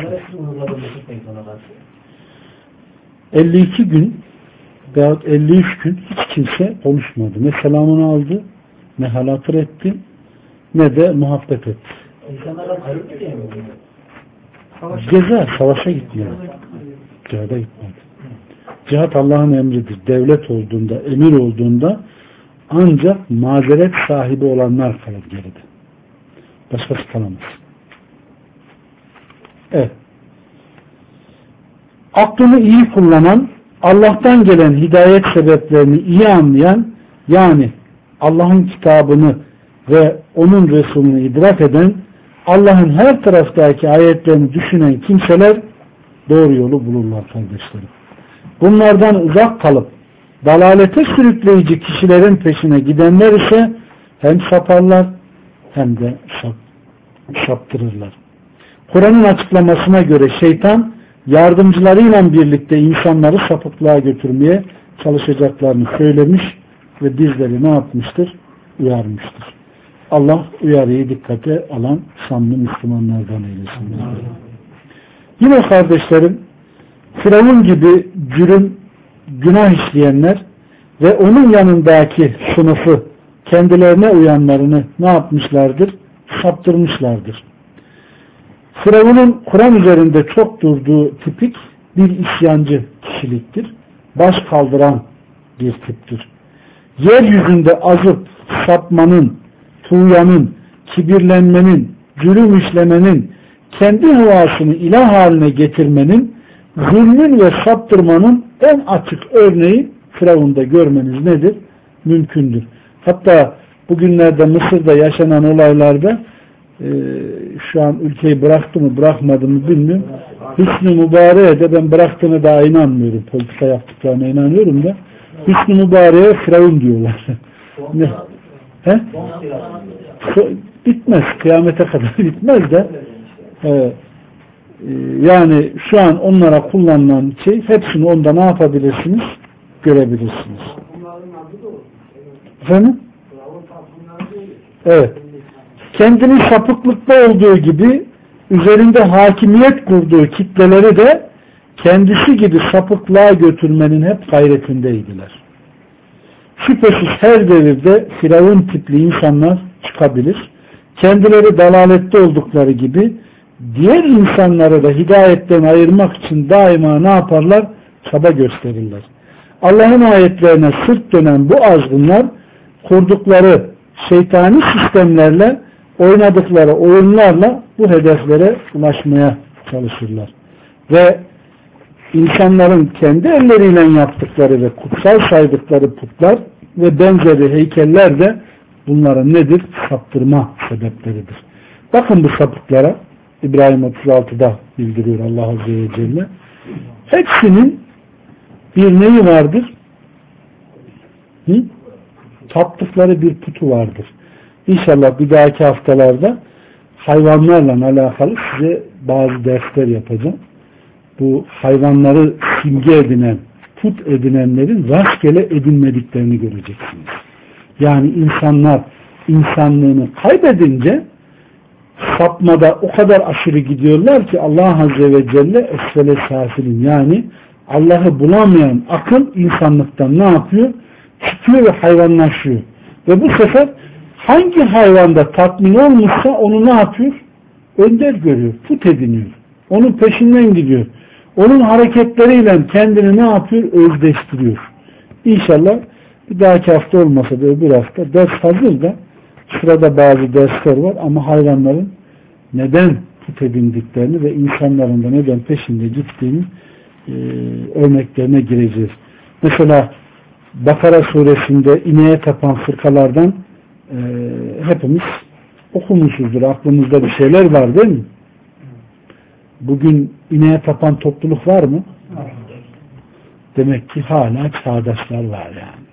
52 gün veyahut 53 gün hiç kimse konuşmadı. Ne selamını aldı, ne halatır etti, ne de muhabbet etti. Ceza, savaşa gitmiyor. Cihada gitmedi. Cihat Allah'ın emridir. Devlet olduğunda, emir olduğunda ancak mazeret sahibi olanlar kalır geride. Başkası kalamaz. Evet. Aklını iyi kullanan, Allah'tan gelen hidayet sebeplerini iyi anlayan, yani Allah'ın kitabını ve onun Resulünü idrak eden, Allah'ın her taraftaki ayetlerini düşünen kimseler doğru yolu bulurlar kardeşlerim. Bunlardan uzak kalıp dalalete sürükleyici kişilerin peşine gidenler ise hem saparlar hem de saptırırlar. Kur'an'ın açıklamasına göre şeytan yardımcılarıyla birlikte insanları sapıklığa götürmeye çalışacaklarını söylemiş ve bizleri ne yapmıştır? Uyarmıştır. Allah uyarıyı dikkate alan samimi Müslümanlardan eylesin. Yine kardeşlerim, Firavun gibi cürüm, günah işleyenler ve onun yanındaki sınıfı kendilerine uyanlarını ne yapmışlardır? Saptırmışlardır. Firavun'un Kur'an üzerinde çok durduğu tipik bir isyancı kişiliktir. Baş kaldıran bir tiptir. Yeryüzünde azıp sapmanın, tuğyanın, kibirlenmenin, cürüm işlemenin, kendi hevasını ilah haline getirmenin, zulmün ve saptırmanın en açık örneği Firavun'da görmeniz nedir? Mümkündür. Hatta bugünlerde Mısır'da yaşanan olaylarda şu an ülkeyi bıraktı mı bırakmadı mı bilmiyorum. Hüsnü Mübarek'e de ben bıraktığına daha inanmıyorum. Politika yaptıklarına inanıyorum da Hüsnü Mübarek'e Firavun diyorlar. Ne? He? Bitmez. Kıyamete kadar bitmez de yani şu an onlara kullanılan şey hepsini onda ne yapabilirsiniz? Görebilirsiniz. Efendim? Evet. Kendini sapıklıkta olduğu gibi üzerinde hakimiyet kurduğu kitleleri de kendisi gibi sapıklığa götürmenin hep gayretindeydiler. Şüphesiz her devirde Firavun tipli insanlar çıkabilir. Kendileri dalalette oldukları gibi diğer insanları da hidayetten ayırmak için daima ne yaparlar? Çaba gösterirler. Allah'ın ayetlerine sırt dönen bu azgınlar kurdukları şeytani sistemlerle, oynadıkları oyunlarla bu hedeflere ulaşmaya çalışırlar. Ve insanların kendi elleriyle yaptıkları ve kutsal saydıkları putlar ve benzeri heykeller de bunların nedir? Saptırma sebepleridir. Bakın bu sapıklara İbrahim 36'da bildiriyor Allah Azze ve Celle. Hepsinin bir neyi vardır? Taptıkları bir putu vardır. İnşallah bir dahaki haftalarda hayvanlarla alakalı size bazı dersler yapacağım. Bu hayvanları simge edinen, put edinenlerin rastgele edinmediklerini göreceksiniz. Yani insanlar insanlığını kaybedince sapmada o kadar aşırı gidiyorlar ki Allah Azze ve Celle esfele safilin, yani Allah'ı bulamayan akıl insanlıktan ne yapıyor? Çıkıyor ve hayvanlaşıyor. Ve bu sefer hangi hayvanda tatmin olmuşsa onu ne yapıyor? Önder görüyor, put ediniyor. Onun peşinden gidiyor. Onun hareketleriyle kendini ne yapıyor? Özdeştiriyor. İnşallah bir dahaki hafta olmasa da öbür hafta ders hazır da sırada bazı dersler var ama hayvanların neden put edindiklerini ve insanların da neden peşinde gittiğini örneklerine gireceğiz. Mesela Bakara suresinde ineğe tapan fırkalardan hepimiz okumuşuzdur. Aklımızda bir şeyler var değil mi? Bugün ineğe tapan topluluk var mı? Demek ki hala çağdaşlar var yani.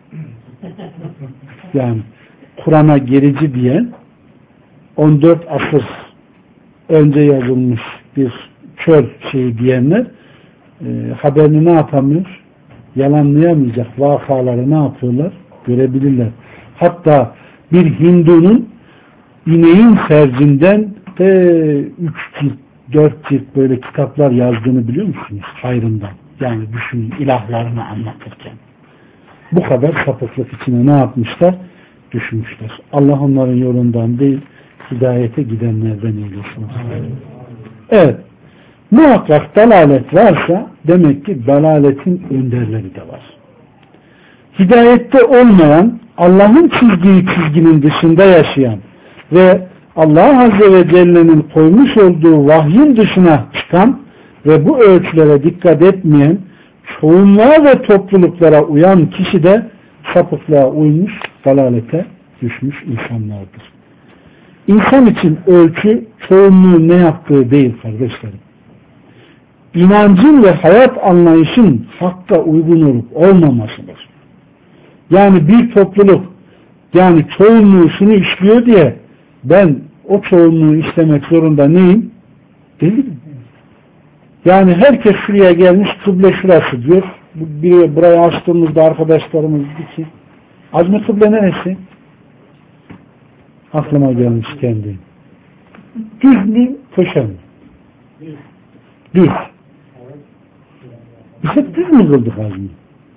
Yani Kur'an'a gerici diyen 14 asır önce yazılmış bir çöl şeyi diyenler haberini ne yapamıyor? Yalanlayamayacak vakaları ne yapıyorlar? Görebilirler. Hatta bir Hindu'nun ineğin fercinden 3 cilt 4 cilt böyle kitaplar yazdığını biliyor musunuz? Hayrından. Yani düşünün ilahlarını anlatırken. Bu kadar sapıklık içine ne yapmışlar? Düşmüşler. Allah onların yolundan değil, hidayete gidenlerden eylesin. Evet. Muhakkak dalalet varsa demek ki dalaletin önderleri de var. Hidayette olmayan, Allah'ın çizdiği çizginin dışında yaşayan ve Allah Azze ve Celle'nin koymuş olduğu vahyin dışına çıkan ve bu ölçülere dikkat etmeyen, çoğunluğa ve topluluklara uyan kişi de sapıklığa uymuş, dalalete düşmüş insanlardır. İnsan için ölçü çoğunluğun ne yaptığı değil kardeşlerim. İnancın ve hayat anlayışın hakka uygun olup olmamasıdır. Yani bir topluluk, yani çoğunluğu şunu işliyor diye ben o çoğunluğu işlemek zorunda neyim? Değilim. Yani herkes şuraya gelmiş, kıble şurası diyor. Burayı açtığımızda arkadaşlarımız dedi ki Azmi kıble neresi? Aklıma gelmiş kendi. Düz mü, köşe mi? Düz. Biz hep düz mü kıldık Azmi?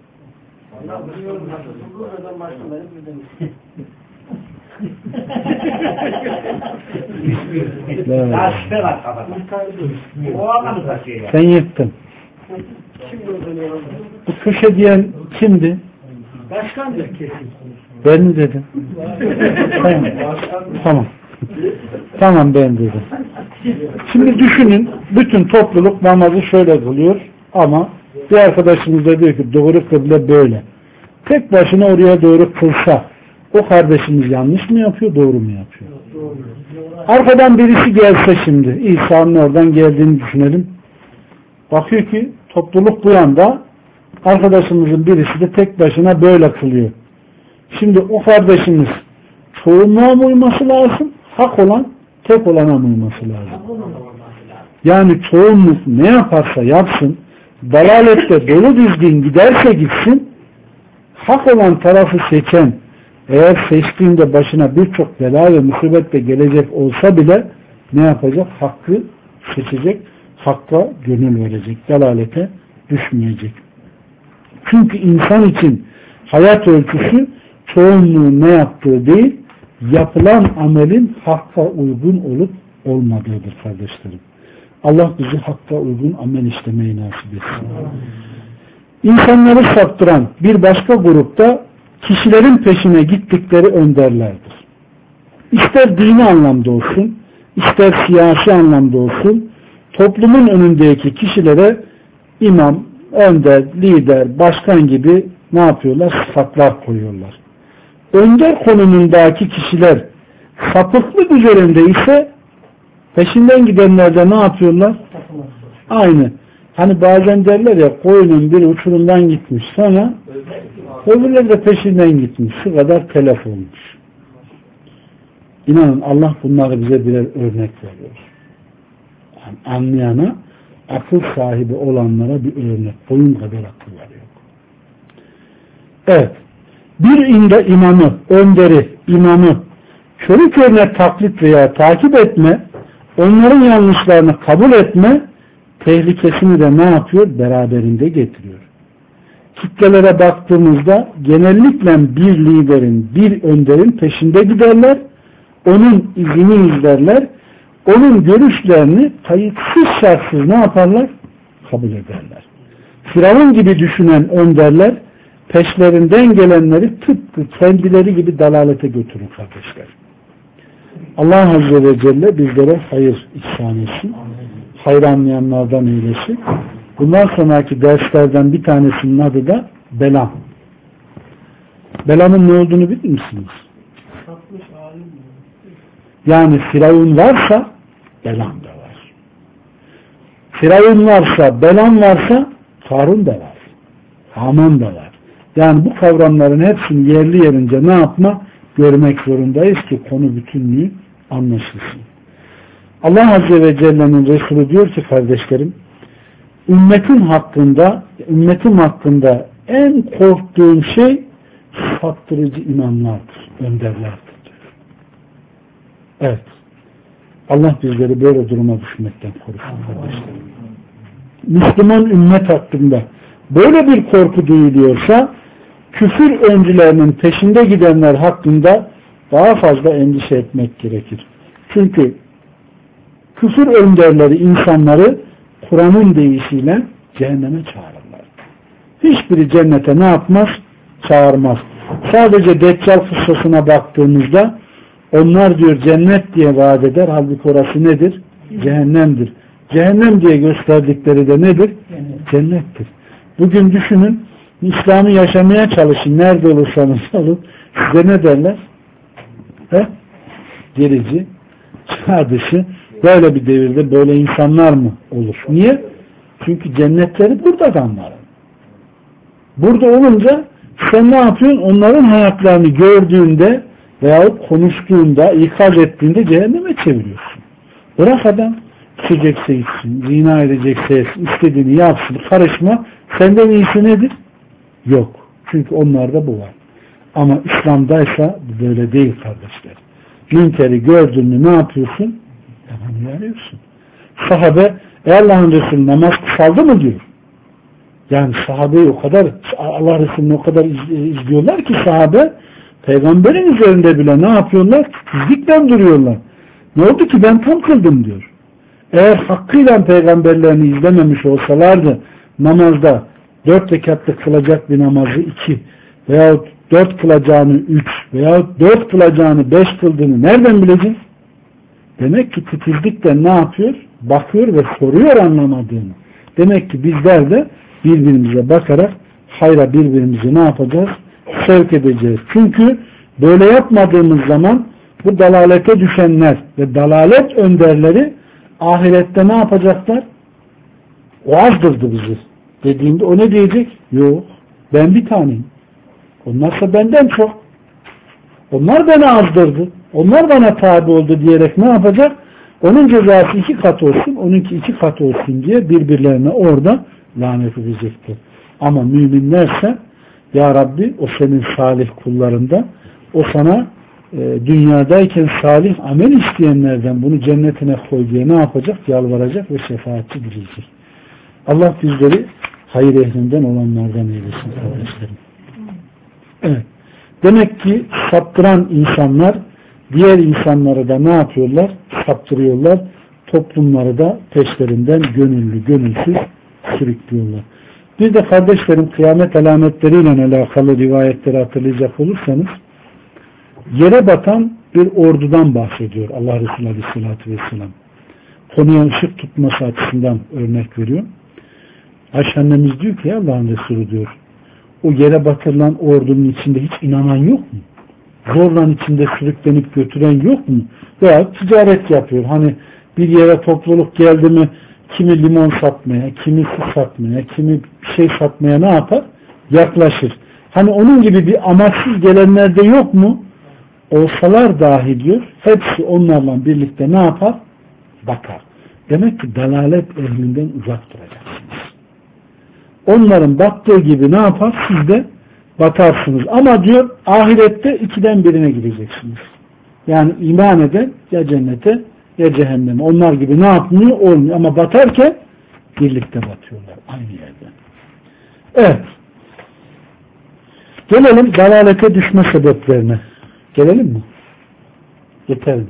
Daha şüphe var kafada. O anlamı taşıyor yani. Sen yıktın. Bu köşe diyen kimdi? Başkandır kesin. Ben mi dedim? Tamam. Tamam ben dedim. Şimdi düşünün, bütün topluluk namazı şöyle kılıyor ama bir arkadaşımız da diyor ki doğru kıble böyle. Tek başına oraya doğru kılsa o kardeşimiz yanlış mı yapıyor, doğru mu yapıyor? Arkadan birisi gelse şimdi, İsa'nın oradan geldiğini düşünelim. Bakıyor ki topluluk bu yanda, arkadaşımızın birisi de tek başına böyle kılıyor. Şimdi o kardeşimiz çoğunluğa mı uyması lazım, hak olan tek olana mı uyması lazım? Yani çoğunluk ne yaparsa yapsın, dalalette dolu düzgün giderse gitsin, hak olan tarafı seçen, eğer seçtiğinde başına birçok bela ve musibet de gelecek olsa bile ne yapacak? Hakkı seçecek, hakka gönül verecek, dalalete düşmeyecek. Çünkü insan için hayat ölçüsü çoğunluğun ne yaptığı değil, yapılan amelin hakka uygun olup olmadığıdır kardeşlerim. Allah bizi hakka uygun amel işlemeyi nasip etsin. İnsanları saptıran bir başka grupta kişilerin peşine gittikleri önderlerdir. İster dini anlamda olsun, ister siyasi anlamda olsun, toplumun önündeki kişilere imam, önder, lider, başkan gibi ne yapıyorlar? Sıfatlar koyuyorlar. Önder konumundaki kişiler sapıklık üzerinde ise peşinden gidenler de ne yapıyorlar? Aynı. Hani bazen derler ya koyunun biri uçurumdan gitmiş sonra öbürleri de peşinden gitmiş. Şu kadar telef olmuş. İnanın Allah bunları bize birer örnek veriyor. Yani anlayana, akıl sahibi olanlara bir örnek. Boyun kadar akıl var yok. Evet. Bir imamı, önderi, imamı körü körüne taklit veya takip etme, onların yanlışlarını kabul etme, tehlikesini de ne yapıyor? Beraberinde getiriyor. Kitlelere baktığımızda genellikle bir liderin, bir önderin peşinde giderler, onun izini izlerler, onun görüşlerini kayıtsız şartsız ne yaparlar? Kabul ederler. Firavun gibi düşünen önderler, peşlerinden gelenleri tıpkı kendileri gibi dalalete götürür kardeşler. Allah Azze ve Celle bizlere hayır ihsan etsin. Hayır anlayanlardan eylesin. Bundan sonraki derslerden bir tanesinin adı da Belam. Belam'ın ne olduğunu bilir misiniz? Yani Firavun varsa Belam da var. Firavun varsa, Belam varsa Karun da var. Haman da var. Yani bu kavramların hepsini yerli yerince ne yapma? Görmek zorundayız ki konu bütünlüğü anlaşılsın. Allah Azze ve Celle'nin Resulü diyor ki kardeşlerim, ümmetim hakkında en korktuğum şey saptırıcı imamlardır, önderlerdir diyor. Evet. Allah bizleri böyle duruma düşmekten korusun kardeşlerim. Müslüman ümmet hakkında böyle bir korku duyuluyorsa küfür öncülerinin peşinde gidenler hakkında daha fazla endişe etmek gerekir. Çünkü küfür önderleri insanları Kur'an'ın deyişiyle cehenneme çağırırlar. Hiçbiri cennete ne yapmaz? Çağırmaz. Sadece Deccal kıssasına baktığımızda onlar diyor cennet diye vaat eder. Halbuki orası nedir? Cehennemdir. Cehennem diye gösterdikleri de nedir? Cennettir. Bugün düşünün, İslam'ı yaşamaya çalışın. Nerede olursanız olun. Size ne derler? Gerici, çağ dışı. Böyle bir devirde böyle insanlar mı olur? Niye? Çünkü cennetleri burada adamların. Burada olunca sen ne yapıyorsun? Onların hayatlarını gördüğünde veyahut konuştuğunda, ikaz ettiğinde cehenneme çeviriyorsun. Bırak adam içecekse içsin, zina edecekse etsin, istediğini yapsın, karışma. Senden iyisi nedir? Yok. Çünkü onlarda bu var. Ama İslam'daysa böyle değil kardeşler. Münkeri gördün mü ne yapıyorsun? Hemen uyarıyorsun. Sahabe Allah'ın Resulü namaz kısaldı mı diyor. Yani sahabeyi o kadar, Allah Resulü'nü o kadar izliyorlar ki sahabe peygamberin üzerinde bile ne yapıyorlar? Titizlikle duruyorlar. Ne oldu ki ben tam kıldım diyor. Eğer hakkıyla peygamberlerini izlememiş olsalardı namazda 4 rekatlık kılacak bir namazı 2 veyahut 4 kılacağını 3 veyahut 4 kılacağını 5 kıldığını nereden bileceğiz? Demek ki titizlikle ne yapıyor? Bakıyor ve soruyor anlamadığını. Demek ki bizler de birbirimize bakarak hayra birbirimizi ne yapacağız? Sevk edeceğiz. Çünkü böyle yapmadığımız zaman bu dalalete düşenler ve dalalet önderleri ahirette ne yapacaklar? O azdırdı bizi dediğinde o ne diyecek? Yok. Ben bir taneyim. Onlarsa benden çok. Onlar beni azdırdı. Onlar bana tabi oldu diyerek ne yapacak? Onun cezası 2 kat olsun, onunki 2 kat olsun diye birbirlerine orada lanet edecektir. Ama müminlerse ya Rabbi o senin salih kullarında, o sana dünyadayken salih amel isteyenlerden bunu cennetine koy diye ne yapacak? Yalvaracak ve şefaatçi dileyecek. Allah bizleri hayır ehlinden olanlardan eylesin kardeşlerim. Evet. Demek ki saptıran insanlar diğer insanları da ne yapıyorlar? Saptırıyorlar. Toplumları da peşlerinden gönüllü gönülsüz sürüklüyorlar. Bir de kardeşlerim kıyamet alametleriyle alakalı rivayetleri hatırlayacak olursanız yere batan bir ordudan bahsediyor Allah Resulü Aleyhisselatü Vesselam. Konuya ışık tutması açısından örnek veriyor. Ayşe annemiz diyor ki Allah'ın Resulü diyor o yere batırılan ordunun içinde hiç inanan yok mu? Zorla içinde sürüklenip götüren yok mu? Veya ticaret yapıyor. Hani bir yere topluluk geldi mi kimi limon satmaya, kimi su satmaya, kimi bir şey satmaya ne yapar? Yaklaşır. Hani onun gibi bir amaçsız gelenler de yok mu? Olsalar dahi diyor, hepsi onlarla birlikte ne yapar? Bakar. Demek ki dalalet ehlinden uzak duracaksınız. Onların baktığı gibi ne yapar? Siz de batarsınız. Ama diyor ahirette 2'den birine gideceksiniz. Yani iman eden ya cennete ya cehenneme. Onlar gibi ne yapmıyor? Olmuyor. Ama batarken birlikte batıyorlar aynı yerden. Evet. Gelelim dalalete düşme sebeplerine. Gelelim mi? Yeter mi?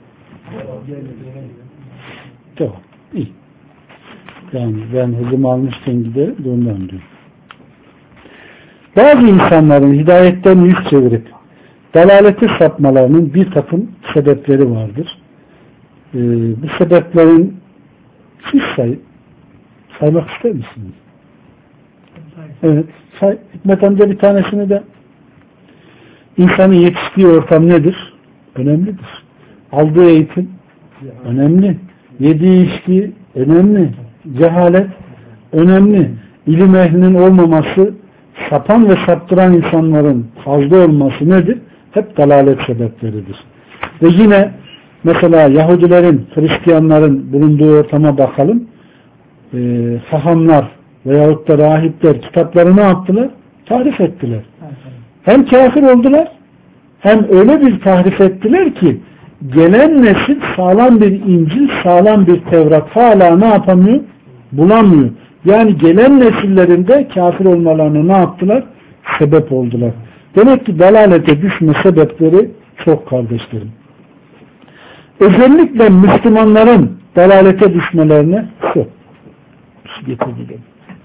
Tamam. İyi. Yani ben hızımı almışken giderim de ondan diyorum. Bazı insanların hidayetten yüz çevirip dalalete sapmalarının bir takım sebepleri vardır. Bu sebeplerin siz saymak ister misiniz? Evet. Hikmet amca bir tanesini de insanın yetiştiği ortam nedir? Önemlidir. Aldığı eğitim önemli. Yediği içki önemli. Cehalet önemli. İlim ehlinin olmaması, sapan ve saptıran insanların fazla olması nedir? Hep dalalet sebepleridir. Ve yine mesela Yahudilerin, Hristiyanların bulunduğu ortama bakalım. Hahamlar veyahut da rahipler kitapları ne yaptılar? Tahrif ettiler. Hem kafir oldular hem öyle bir tahrif ettiler ki gelen nesil sağlam bir İncil, sağlam bir Tevrat hala ne yapamıyor? Bulamıyor. Yani gelen nesillerinde kafir olmalarını ne yaptılar? Sebep oldular. Demek ki dalalete düşme sebepleri çok kardeşlerim. Özellikle Müslümanların dalalete düşmelerine şu. Getirdim.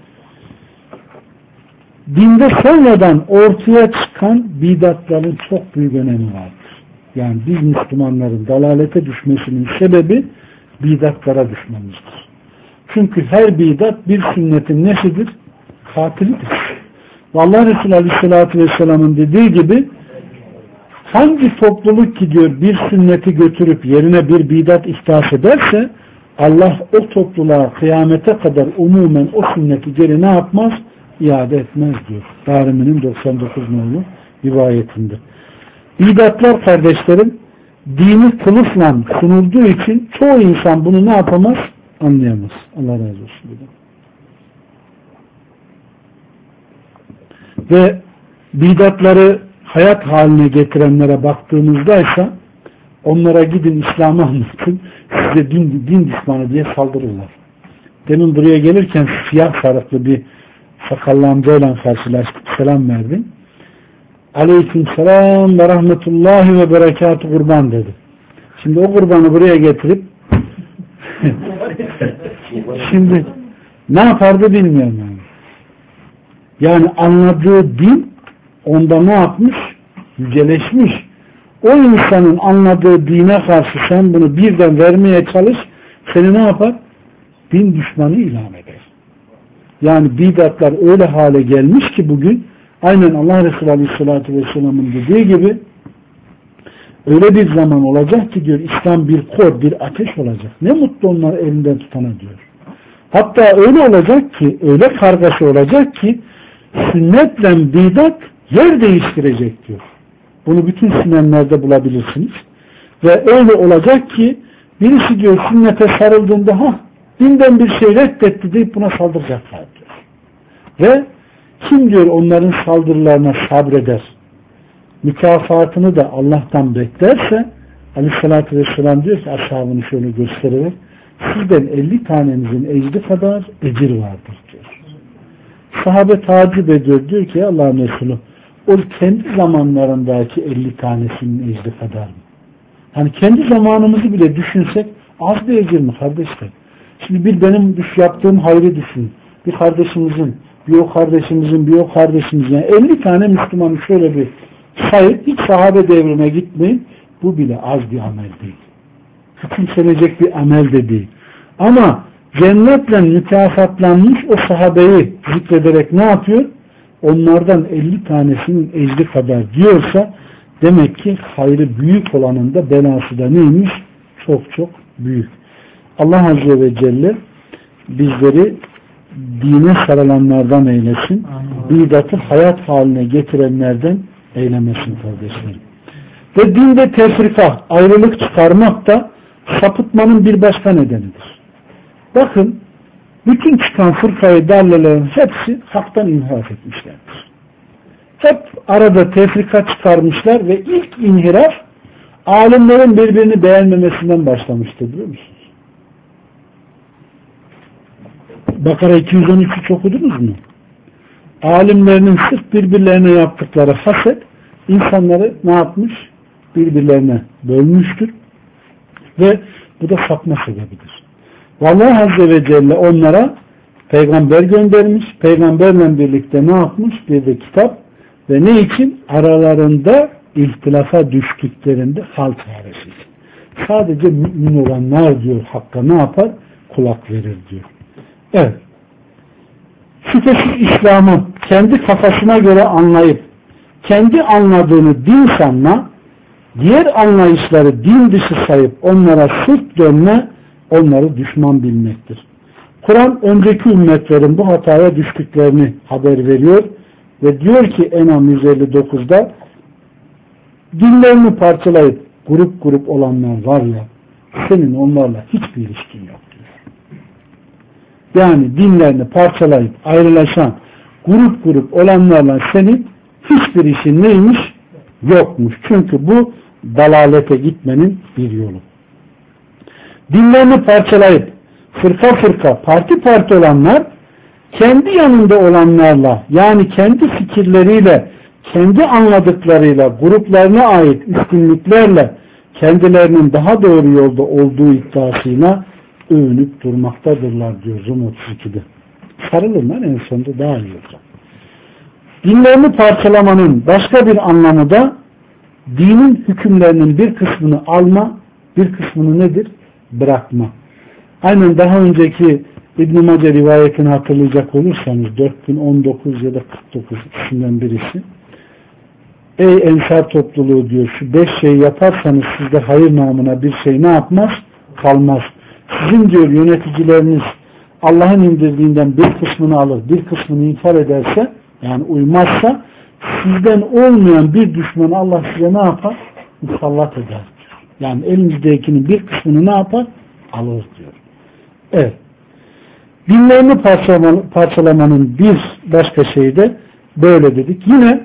Dinde sonradan ortaya çıkan bidatların çok büyük önemi vardır. Yani biz Müslümanların dalalete düşmesinin sebebi bidatlara düşmemizdir. Çünkü her bidat bir sünnetin nesidir? Katilidir. Vallahi Resulü Aleyhisselatü Vesselam'ın dediği gibi hangi topluluk ki diyor bir sünneti götürüp yerine bir bidat ihdas ederse Allah o topluluğa kıyamete kadar umumen o sünneti geri ne yapmaz? İade etmez diyor. Darimi'nin 99 nolu rivayetinde. Bidatlar kardeşlerim dini kılıfla sunulduğu için çoğu insan bunu ne yapamaz? Anlayamaz. Allah razı olsun. Ve bidatları hayat haline getirenlere baktığımızda ise onlara gidin İslam'ı anlatın size din düşmanı diye saldırırlar. Demin buraya gelirken siyah sarıklı bir sakallı amcayla karşılaştık. Selam verdim. Aleyküm selam ve rahmetullahi ve berekatü kurban dedi. Şimdi o kurbanı buraya getirip şimdi ne yapardı bilmiyorum yani. Yani anladığı din onda ne yapmış? Yüceleşmiş. O insanın anladığı dine karşı sen bunu birden vermeye çalış, seni ne yapar? Din düşmanı ilan eder. Yani bidatlar öyle hale gelmiş ki bugün aynen Allah Resulü Aleyhisselatü Vesselam'ın dediği gibi öyle bir zaman olacak ki diyor İslam bir kor, bir ateş olacak. Ne mutlu onlar elinden tutana diyor. Hatta öyle olacak ki, öyle kargaşa olacak ki sünnetle bidat yer değiştirecek diyor. Bunu bütün sünenlerde bulabilirsiniz. Ve öyle olacak ki birisi diyor sünnete sarıldığında dinden bir şey reddetti deyip buna saldıracaklar diyor. Ve kim diyor onların saldırılarına sabreder, mükafatını da Allah'tan beklerse Aleyhisselatü Vesselam diyor ki ashabını şöyle göstererek sizden 50 tanenizin ecri kadar ecir vardır diyor. Sahabe tacip ediyor diyor ki Allah'ın Resulü o kendi zamanlarındaki 50 tanesinin ecri kadar mı? Hani kendi zamanımızı bile düşünsek az bir ecir mi kardeşler? Şimdi bir benim yaptığım hayrı düşün. Bir kardeşimizin, bir o kardeşimizin, bir o kardeşimizin. Yani 50 tane Müslümanı şöyle bir sayıp hiç sahabe devrine gitmeyin. Bu bile az bir amel değil. Küçümsenecek bir amel de değil. Ama cennetle mükafatlanmış o sahabeyi zikrederek ne yapıyor? Onlardan 50 tanesinin ecri kadar diyorsa demek ki hayrı büyük olanın da belası da neymiş? Çok çok büyük. Allah Azze ve Celle bizleri dine sarılanlardan eylesin. Bidatı hayat haline getirenlerden eylemesin kardeşlerim. Ve dinde tefrika, ayrılık çıkarmak da sapıtmanın bir başka nedenidir. Bakın bütün çıkan fırkayı dallelerin hepsi haktan inhiraf etmişlerdir. Hep arada tefrika çıkarmışlar ve ilk inhiraf alimlerin birbirini beğenmemesinden başlamıştır biliyor musunuz? Bakara 213'ü okudunuz mu? Alimlerinin sırf birbirlerine yaptıkları haset insanları ne yapmış? Birbirlerine bölmüştür. Ve bu da sapma sebebidir. Allah Azze ve Celle onlara peygamber göndermiş. Peygamberle birlikte ne yapmış? Bir de kitap. Ve ne için? Aralarında ihtilafa düştüklerinde hal çaresi için. Sadece mümin olanlar diyor Hakk'a ne yapar? Kulak verir diyor. Evet. Şüphesiz İslam'ı kendi kafasına göre anlayıp kendi anladığını din sanma, diğer anlayışları din dışı sayıp onlara sırt dönme, onları düşman bilmektir. Kur'an önceki ümmetlerin bu hataya düştüklerini haber veriyor ve diyor ki En'am 159'da dinlerini parçalayıp grup grup olanlar var ya, senin onlarla hiçbir ilişkin yok diyor. Yani dinlerini parçalayıp ayrılaşan grup grup olanlarla senin hiçbir işin neymiş? Yokmuş. Çünkü bu dalalete gitmenin bir yolu. Dinlerini parçalayıp fırka fırka, parti parti olanlar kendi yanında olanlarla, yani kendi fikirleriyle, kendi anladıklarıyla, gruplarına ait üstünlüklerle kendilerinin daha doğru yolda olduğu iddiasıyla övünüp durmaktadırlar diyor Rum 32'de. Sarılırlar, en sonunda daha iyi olacak. Dinlerini parçalamanın başka bir anlamı da dinin hükümlerinin bir kısmını alma, bir kısmını nedir? Bırakma. Aynen daha önceki İbn-i Mace rivayetini hatırlayacak olursanız 4019 ya da 49 ikisinden birisi. Ey Ensar topluluğu diyor, şu 5 şey yaparsanız sizde hayır namına bir şey ne yapmaz? Kalmaz. Sizin diyor yöneticileriniz Allah'ın indirdiğinden bir kısmını alır, bir kısmını inkar ederse, yani uymazsa sizden olmayan bir düşmanı Allah size ne yapar? Musallat eder. Yani elinizdekinin bir kısmını ne yapar? Alır diyor. Evet. Dinlerini parçalamanın bir başka şeyi de böyle dedik. Yine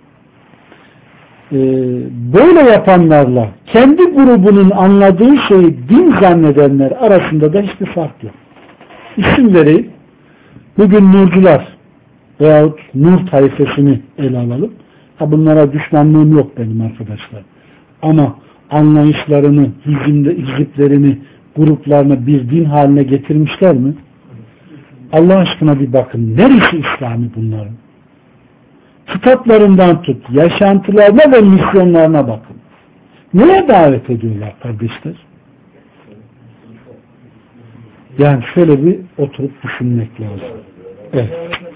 böyle yapanlarla kendi grubunun anladığı şeyi din zannedenler arasında da hiçbir fark yok. İsimleri bugün nurcular veyahut nur tayfesini ele alalım. Ha, bunlara düşmanlığım yok benim arkadaşlar. Ama anlayışlarını, hiziplerini, gruplarını bir din haline getirmişler mi? Allah aşkına bir bakın. Neresi İslami bunların? Kitaplarından tut, yaşantılarına ve misyonlarına bakın. Neye davet ediyorlar kardeşler? Yani şöyle bir oturup düşünmek lazım. Evet.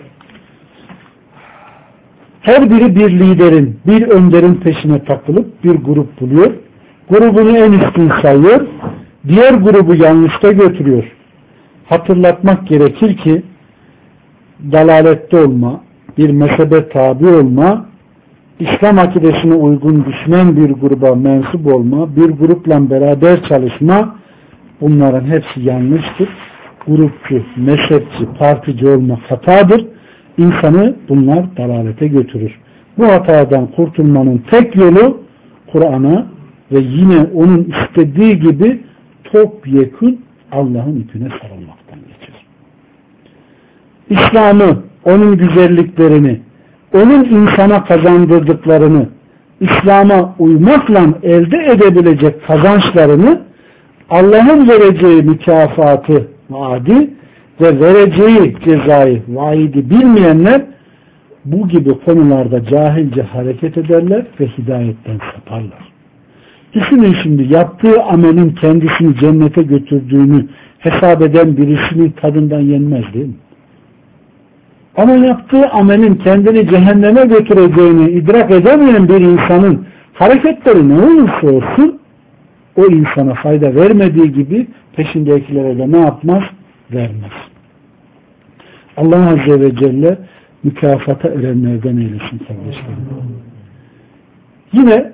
Her biri bir liderin, bir önderin peşine takılıp bir grup buluyor. Grubunu en üstün sayıyor. Diğer grubu yanlışta götürüyor. Hatırlatmak gerekir ki dalalette olma, bir mezhebe tabi olma, İslam akidesine uygun düşman bir gruba mensup olma, bir grupla beraber çalışma, bunların hepsi yanlıştır. Grupçu, mezhepçi, partici olmak hatadır. İnsanı bunlar dalalete götürür. Bu hatadan kurtulmanın tek yolu Kur'an'a ve yine onun istediği gibi topyekün Allah'ın ipine sarılmaktan geçer. İslam'ı, onun güzelliklerini, onun insana kazandırdıklarını, İslam'a uymakla elde edebilecek kazançlarını, Allah'ın vereceği mükafatı, vaadi ve vereceği cezayı, vaidi bilmeyenler bu gibi konularda cahilce hareket ederler ve hidayetten saparlar. Düşünün şimdi, yaptığı amelin kendisini cennete götürdüğünü hesap eden birisinin tadından yenmez değil mi? Ama yaptığı amelin kendini cehenneme götüreceğini idrak edemeyen bir insanın hareketleri ne olursa olsun o insana fayda vermediği gibi peşindekilere de ne yapmaz? Vermez. Allah Azze ve Celle mükafata erenlerden eylesin kardeşlerim. Yine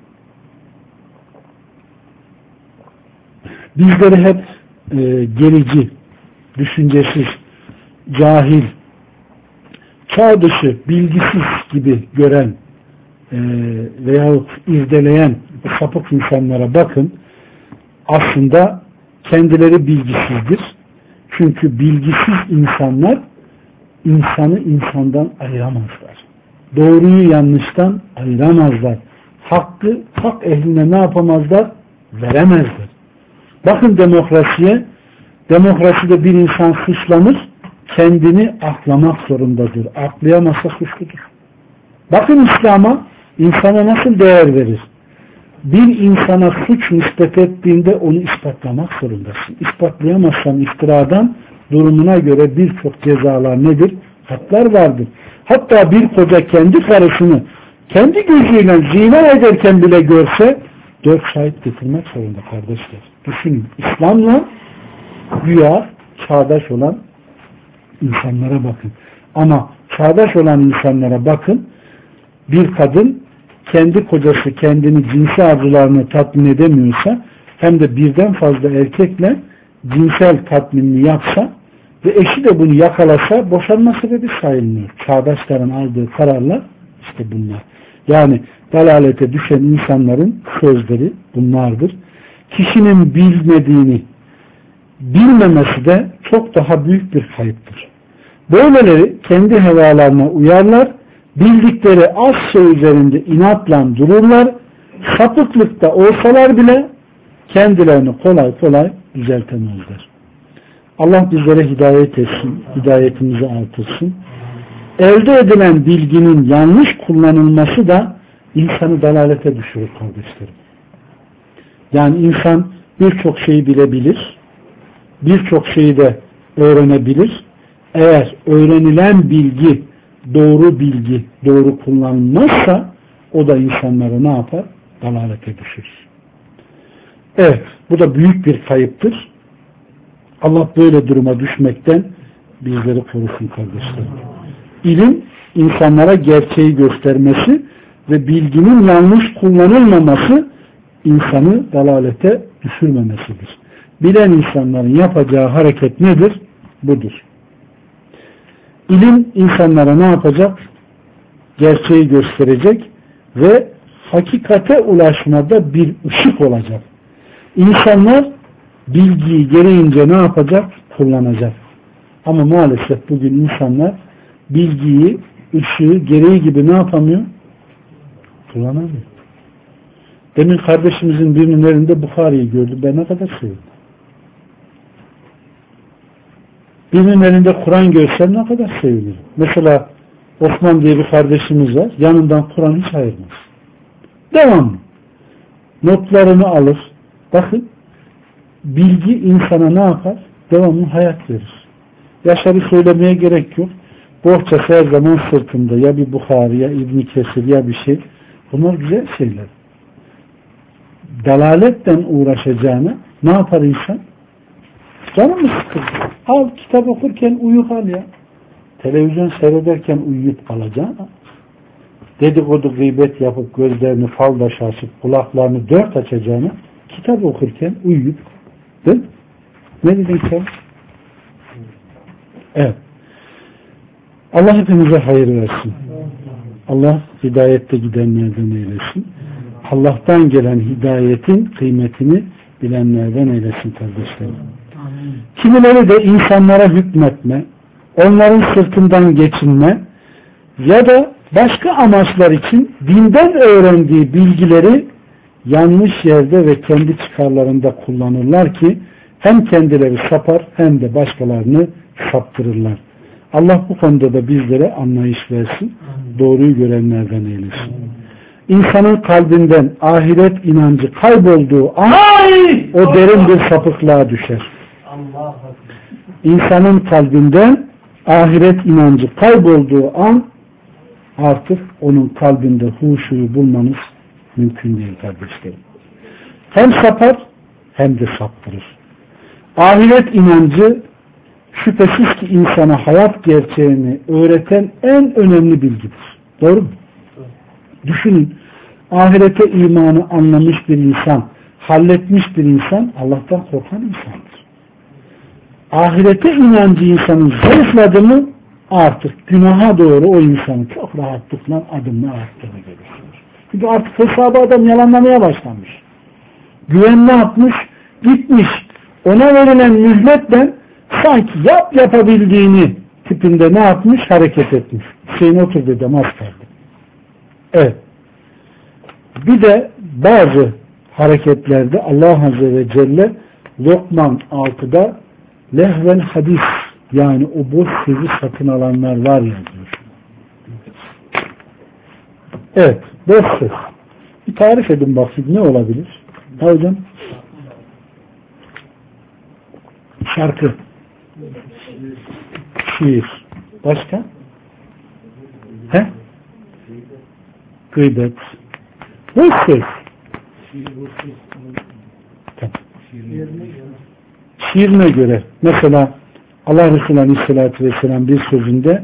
bizleri hep gerici, düşüncesiz, cahil, çağ dışı, bilgisiz gibi gören veyahut irdeleyen bu sapık insanlara bakın. Aslında kendileri bilgisizdir. Çünkü bilgisiz insanlar insanı insandan ayıramazlar. Doğruyu yanlıştan ayıramazlar. Hakkı hak ehline ne yapamazlar? Veremezler. Bakın demokrasiye. Demokraside bir insan suçlanır, kendini aklamak zorundadır. Aklayamazsa suçludur. Bakın İslam'a, insana nasıl değer verir? Bir insana suç nispet ettiğinde onu ispatlamak zorundasın. İspatlayamazsan iftiradan durumuna göre birçok cezalar nedir? Hatlar vardır. Hatta bir koca kendi karısını kendi gözüyle zina ederken bile görse 4 şahit getirmek zorunda kardeşler. Düşünün. İslam'la güya çağdaş olan insanlara bakın. Ama çağdaş olan insanlara bakın, bir kadın kendi kocası kendini cinsi arzularını tatmin edemiyorsa hem de birden fazla erkekle cinsel tatminini yapsa ve eşi de bunu yakalasa boşanma sebebi sayılmıyor. Çağdaşların aldığı kararlar işte bunlar. Yani dalalete düşen insanların sözleri bunlardır. Kişinin bilmediğini bilmemesi de çok daha büyük bir kayıptır. Böyleleri kendi hevalarına uyarlar, bildikleri az şey üzerinde inatla dururlar, sapıklıkta olsalar bile kendilerini kolay kolay düzeltemezler. Allah bizlere hidayet etsin, hidayetimizi artırsın. Elde edilen bilginin yanlış kullanılması da insanı dalalete düşürür kardeşlerim. Yani insan birçok şeyi bilebilir, birçok şeyi de öğrenebilir. Eğer öğrenilen bilgi, doğru kullanılmazsa o da insanları ne yapar? Dalalete düşür. Evet, bu da büyük bir kayıptır. Allah böyle duruma düşmekten bizleri korusun kardeşlerim. İlim, insanlara gerçeği göstermesi ve bilginin yanlış kullanılmaması insanı dalalete düşürmemesidir. Bilen insanların yapacağı hareket nedir? Budur. İlim insanlara ne yapacak? Gerçeği gösterecek ve hakikate ulaşmada bir ışık olacak. İnsanlar bilgiyi gereğince ne yapacak? Kullanacak. Ama maalesef bugün insanlar bilgiyi, ışığı gereği gibi ne yapamıyor? Kullanamıyor. Demin kardeşimizin birinin elinde Bukhari'yi gördüm. Ben ne kadar sevdim. Birinin elinde Kur'an görsem ne kadar sevinirim. Mesela Osman diye bir kardeşimiz var. Yanından Kur'an hiç ayırmaz. Devamlı. Notlarını alır. Bakın bilgi insana ne yapar? Devamlı hayat verir. Yaşarı söylemeye gerek yok. Bohçası her zaman sırtında. Ya bir Bukhari, ya İbn-i Kesir, ya bir şey. Bunlar güzel şeyler. Dalaletten uğraşacağına ne yapar insan? Canımı sıkıldı. Al kitap okurken uyu kal ya. Televizyon seyrederken uyuyup kalacağına, dedikodu gıybet yapıp gözlerini faldaş açıp kulaklarını dört açacağına, kitap okurken uyuyup, değil mi? Ne dedin sen? Evet. Allah hepimize hayır versin. Allah hidayette gidenlerden eylesin. Allah'tan gelen hidayetin kıymetini bilenlerden eylesin kardeşlerim. Kimileri de insanlara hükmetme, onların sırtından geçinme ya da başka amaçlar için dinden öğrendiği bilgileri yanlış yerde ve kendi çıkarlarında kullanırlar ki hem kendileri sapar hem de başkalarını saptırırlar. Allah bu konuda da bizlere anlayış versin. Doğruyu görenlerden eylesin. İnsanın kalbinden ahiret inancı kaybolduğu an o derin bir sapıklığa düşer. İnsanın kalbinden ahiret inancı kaybolduğu an artık onun kalbinde huşuyu bulmanız mümkün değil kardeşlerim. Hem sapar hem de saptırır. Ahiret inancı şüphesiz ki insana hayat gerçeğini öğreten en önemli bilgidir. Doğru mu? Düşünün. Ahirete imanı anlamış bir insan, halletmiş bir insan Allah'tan korkan insandır. Ahirete inancı insanın zayıfladı mı artık günaha doğru o insanı çok rahatlıkla adımla attığını görürsünüz. Çünkü artık hesabı adam yalanlamaya başlamış. Güven ne yapmış? Gitmiş. Ona verilen mühletle sanki yapabildiğini tipinde ne yapmış? Hareket etmiş. Hüseyin otur dedi, az kaldı. Evet. Bir de bazı hareketlerde Allah Azze ve Celle Lokman 6'da lehvel hadis, yani o boş sözü satın alanlar var ya diyor. Evet, boş söz. Bir tarif edin bakayım, ne olabilir? Ha hocam? Şarkı, şiir, başka? He? Gıybet, boş söz. Şiirine göre mesela Allah Resulü Aleyhisselatü Vesselam bir sözünde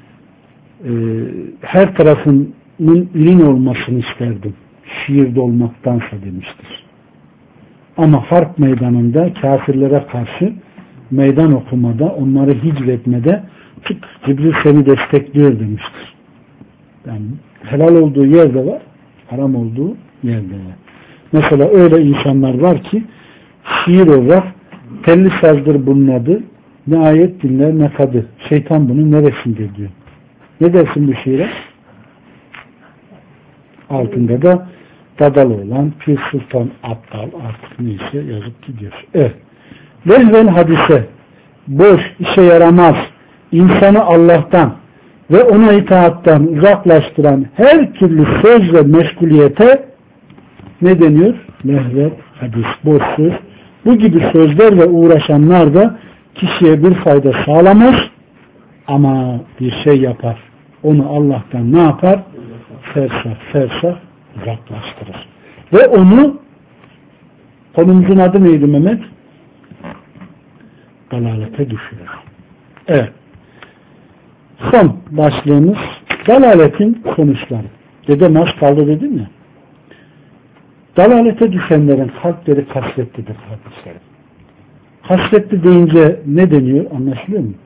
her tarafının ürün olmasını isterdim, şiirde olmaktansa demiştir. Ama harp meydanında kafirlere karşı meydan okumada, onları hicvetmede çık, Cibril seni destekliyor demiştir. Yani helal olduğu yerde var, haram olduğu yerde var. Mesela öyle insanlar var ki şiir olarak telli sazdır bunun adı, ne ayet dinler ne kadı. Şeytan bunun neresinde diyor. Ne dersin bu şiire? Altında da dadalı olan Pir Sultan Abdal artık neyse yazıp gidiyor. Evet. Lehvel hadise, boş, işe yaramaz, insanı Allah'tan ve ona itaattan uzaklaştıran her türlü söz ve meşguliyete ne deniyor? Lehvel hadis, boş söz. Bu gibi sözlerle uğraşanlar da kişiye bir fayda sağlamaz ama bir şey yapar. Onu Allah'tan ne yapar? Fersah uzaklaştırır. Ve onu, konumuzun adı neydi Mehmet? Dalalete düşürür. Evet. Son başlığımız dalaletin sonuçları. Dedem az kaldı dedim ya. Dalalete düşenlerin kalpleri kasvetlidir kardeşlerim. Kasvetli deyince ne deniyor? Anlaşılıyor mu?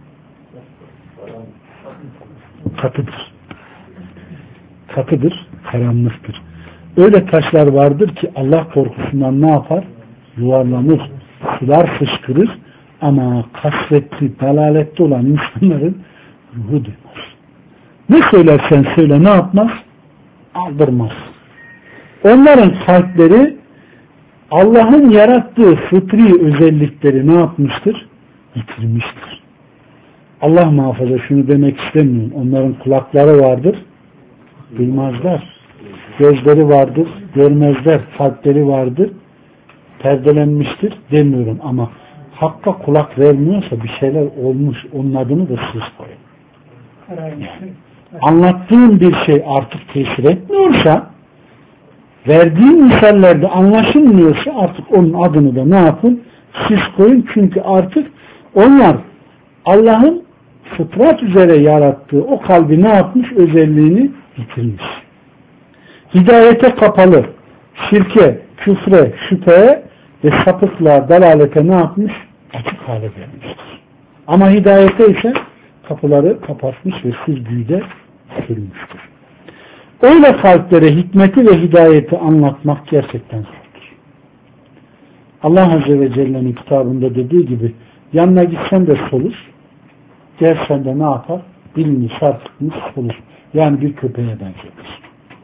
Katıdır. Katıdır, karanlıktır. Öyle taşlar vardır ki Allah korkusundan ne yapar? Yuvarlanır, sular fışkırır ama kasvetli, dalalette olan insanların ruhu duymaz. Ne söylersen söyle ne yapmaz? Aldırmaz. Onların kalpleri Allah'ın yarattığı fıtri özellikleri ne yapmıştır? Yitirmiştir. Allah muhafaza, şunu demek istemiyorum. Onların kulakları vardır, duymazlar. Gözleri vardır, görmezler. Kalpleri vardır, perdelenmiştir demiyorum ama hakka kulak vermiyorsa bir şeyler olmuş. Onun adını da siz koyun. Yani, anlattığın bir şey artık tesir etmiyorsa, verdiğin misallerde anlaşılmıyorsa artık onun adını da ne yapın? Siz koyun. Çünkü artık onlar Allah'ın fıtrat üzere yarattığı o kalbi ne yapmış? Özelliğini yitirmiş. Hidayete kapalı, şirke, küfre, şüpheye ve sapıklığa, dalalete ne yapmış? Açık hale gelmiştir. Ama hidayete ise kapıları kapatmış ve süzgüyde sürmüştür. Öyle kalplere hikmeti ve hidayeti anlatmak gerçekten zordur. Allah Azze ve Celle'nin kitabında dediği gibi yanına gitsen de solur, gelsen de ne yapar? Dilini sarkıtmış solur. Yani bir köpeğe benzetir.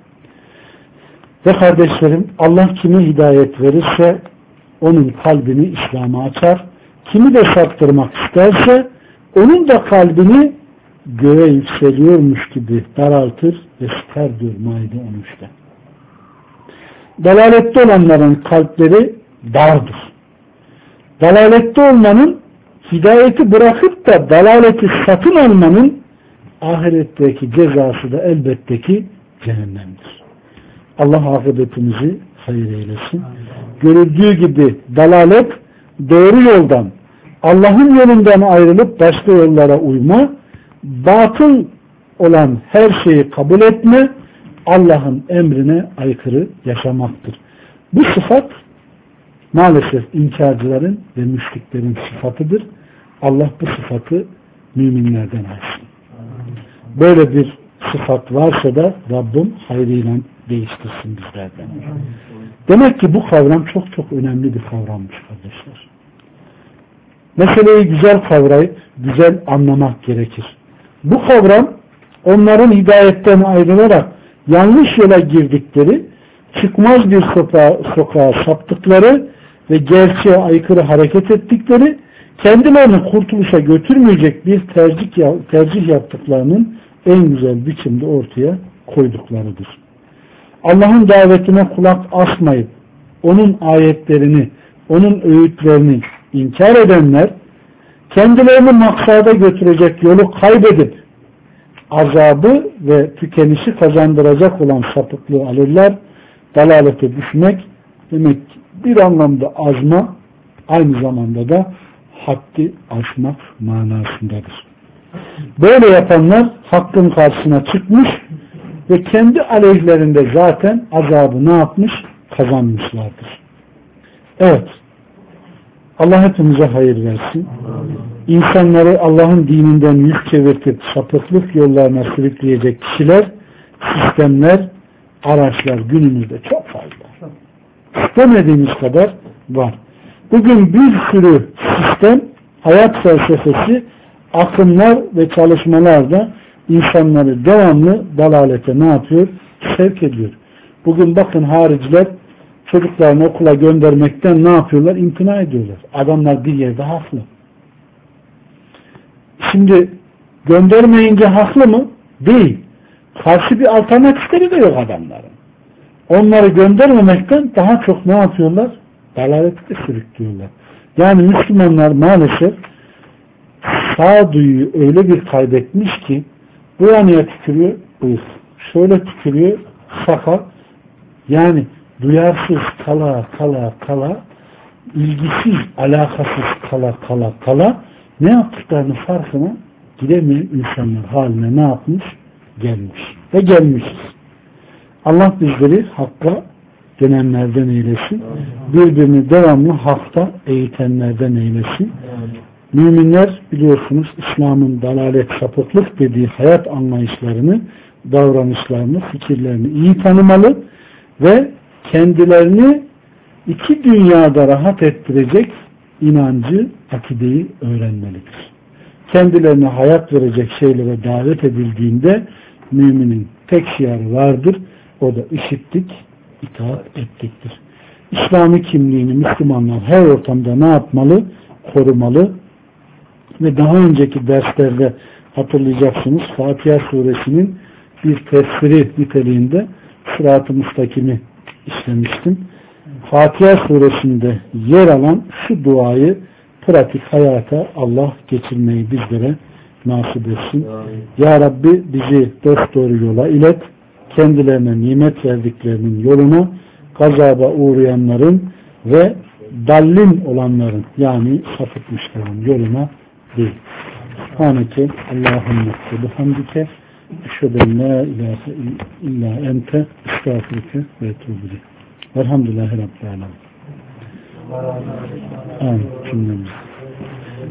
Ve kardeşlerim, Allah kime hidayet verirse onun kalbini İslam'a açar. Kimi de saptırmak isterse onun da kalbini göğe yükseliyormuş gibi daraltır ve sıkar diyor Maide 13'te. Dalalette olanların kalpleri dardır. Dalalette olmanın, hidayeti bırakıp da dalaleti satın almanın ahiretteki cezası da elbette ki cehennemdir. Allah akıbetimizi hayır eylesin. Görüldüğü gibi dalalet doğru yoldan, Allah'ın yolundan ayrılıp başka yollara uyma, batıl olan her şeyi kabul etme, Allah'ın emrine aykırı yaşamaktır. Bu sıfat maalesef inkarcıların ve müşriklerin sıfatıdır. Allah bu sıfatı müminlerden alsın. Böyle bir sıfat varsa da Rabbim hayrıyla değiştirsin bizlerden. Demek ki bu kavram çok çok önemli bir kavrammış kardeşler. Meseleyi güzel kavrayıp güzel anlamak gerekir. Bu kavram onların hidayetten ayrılarak yanlış yola girdikleri, çıkmaz bir sokağa saptıkları ve gerçeğe aykırı hareket ettikleri, kendilerini kurtuluşa götürmeyecek bir tercih yaptıklarının en güzel biçimde ortaya koyduklarıdır. Allah'ın davetine kulak asmayıp onun ayetlerini, onun öğütlerini inkar edenler, kendilerini maksada götürecek yolu kaybedip azabı ve tükenişi kazandıracak olan sapıklığı alırlar. Dalalete düşmek demek bir anlamda azma, aynı zamanda da haddi aşmak manasındadır. Böyle yapanlar hakkın karşısına çıkmış ve kendi aleyhlerinde zaten azabı ne yapmış? Kazanmışlardır. Evet. Allah hepimize hayır versin. İnsanları Allah'ın dininden yüz çevirtip sapıklık yollarına sürükleyecek kişiler, sistemler, araçlar günümüzde çok fazla. İstemediğimiz kadar var. Bugün bir sürü sistem, hayat felsefesi, akımlar ve çalışmalar da insanları devamlı dalalete ne yapıyor? Sevk ediyor. Bugün bakın hariciler çocuklarını okula göndermekten ne yapıyorlar? İmtina ediyorlar. Adamlar bir yerde haklı. Şimdi göndermeyince haklı mı? Değil. Karşı bir alternatifleri de yok adamların. Onları göndermemekten daha çok ne yapıyorlar? Dalalete sürüklüyorlar. Yani Müslümanlar maalesef sağduyuyu öyle bir kaybetmiş ki bu yanıya tükürüyor, bıyık. Şöyle tükürüyor, sakal. Yani duyarsız kala, ilgisiz, alakasız kala ne yaptıklarını farkına gidemeyen insanlar haline ne yapmış? Gelmiş. Ve gelmişiz. Allah bizleri hakka dönenlerden eylesin. Birbirini devamlı hakta eğitenlerden eylesin. Müminler biliyorsunuz İslam'ın dalalet, sapıklık dediği hayat anlayışlarını, davranışlarını, fikirlerini iyi tanımalı ve kendilerini iki dünyada rahat ettirecek inancı, akideyi öğrenmelidir. Kendilerine hayat verecek şeylere davet edildiğinde müminin tek şiarı vardır. O da işittik, itaat ettiktir. İslami kimliğini Müslümanlar her ortamda ne yapmalı? Korumalı. Ve daha önceki derslerde hatırlayacaksınız Fatiha suresinin bir tefsiri niteliğinde Sırat-ı Müstakim'i işlemiştim. Fatiha suresinde yer alan şu duayı pratik hayata Allah geçirmeyi bizlere nasip etsin. Ya Rabbi bizi dosdoğru yola ilet, kendilerine nimet verdiklerinin yoluna, gazaba uğrayanların ve dallin olanların yani sapıtmışların yoluna değil. Subhaneke Allahümme bihamdike eşheden la ilahe illa ente estağfirüke ve etûbü. Elhamdülillahi Rabbil alemin. Amin. Cümlemiz.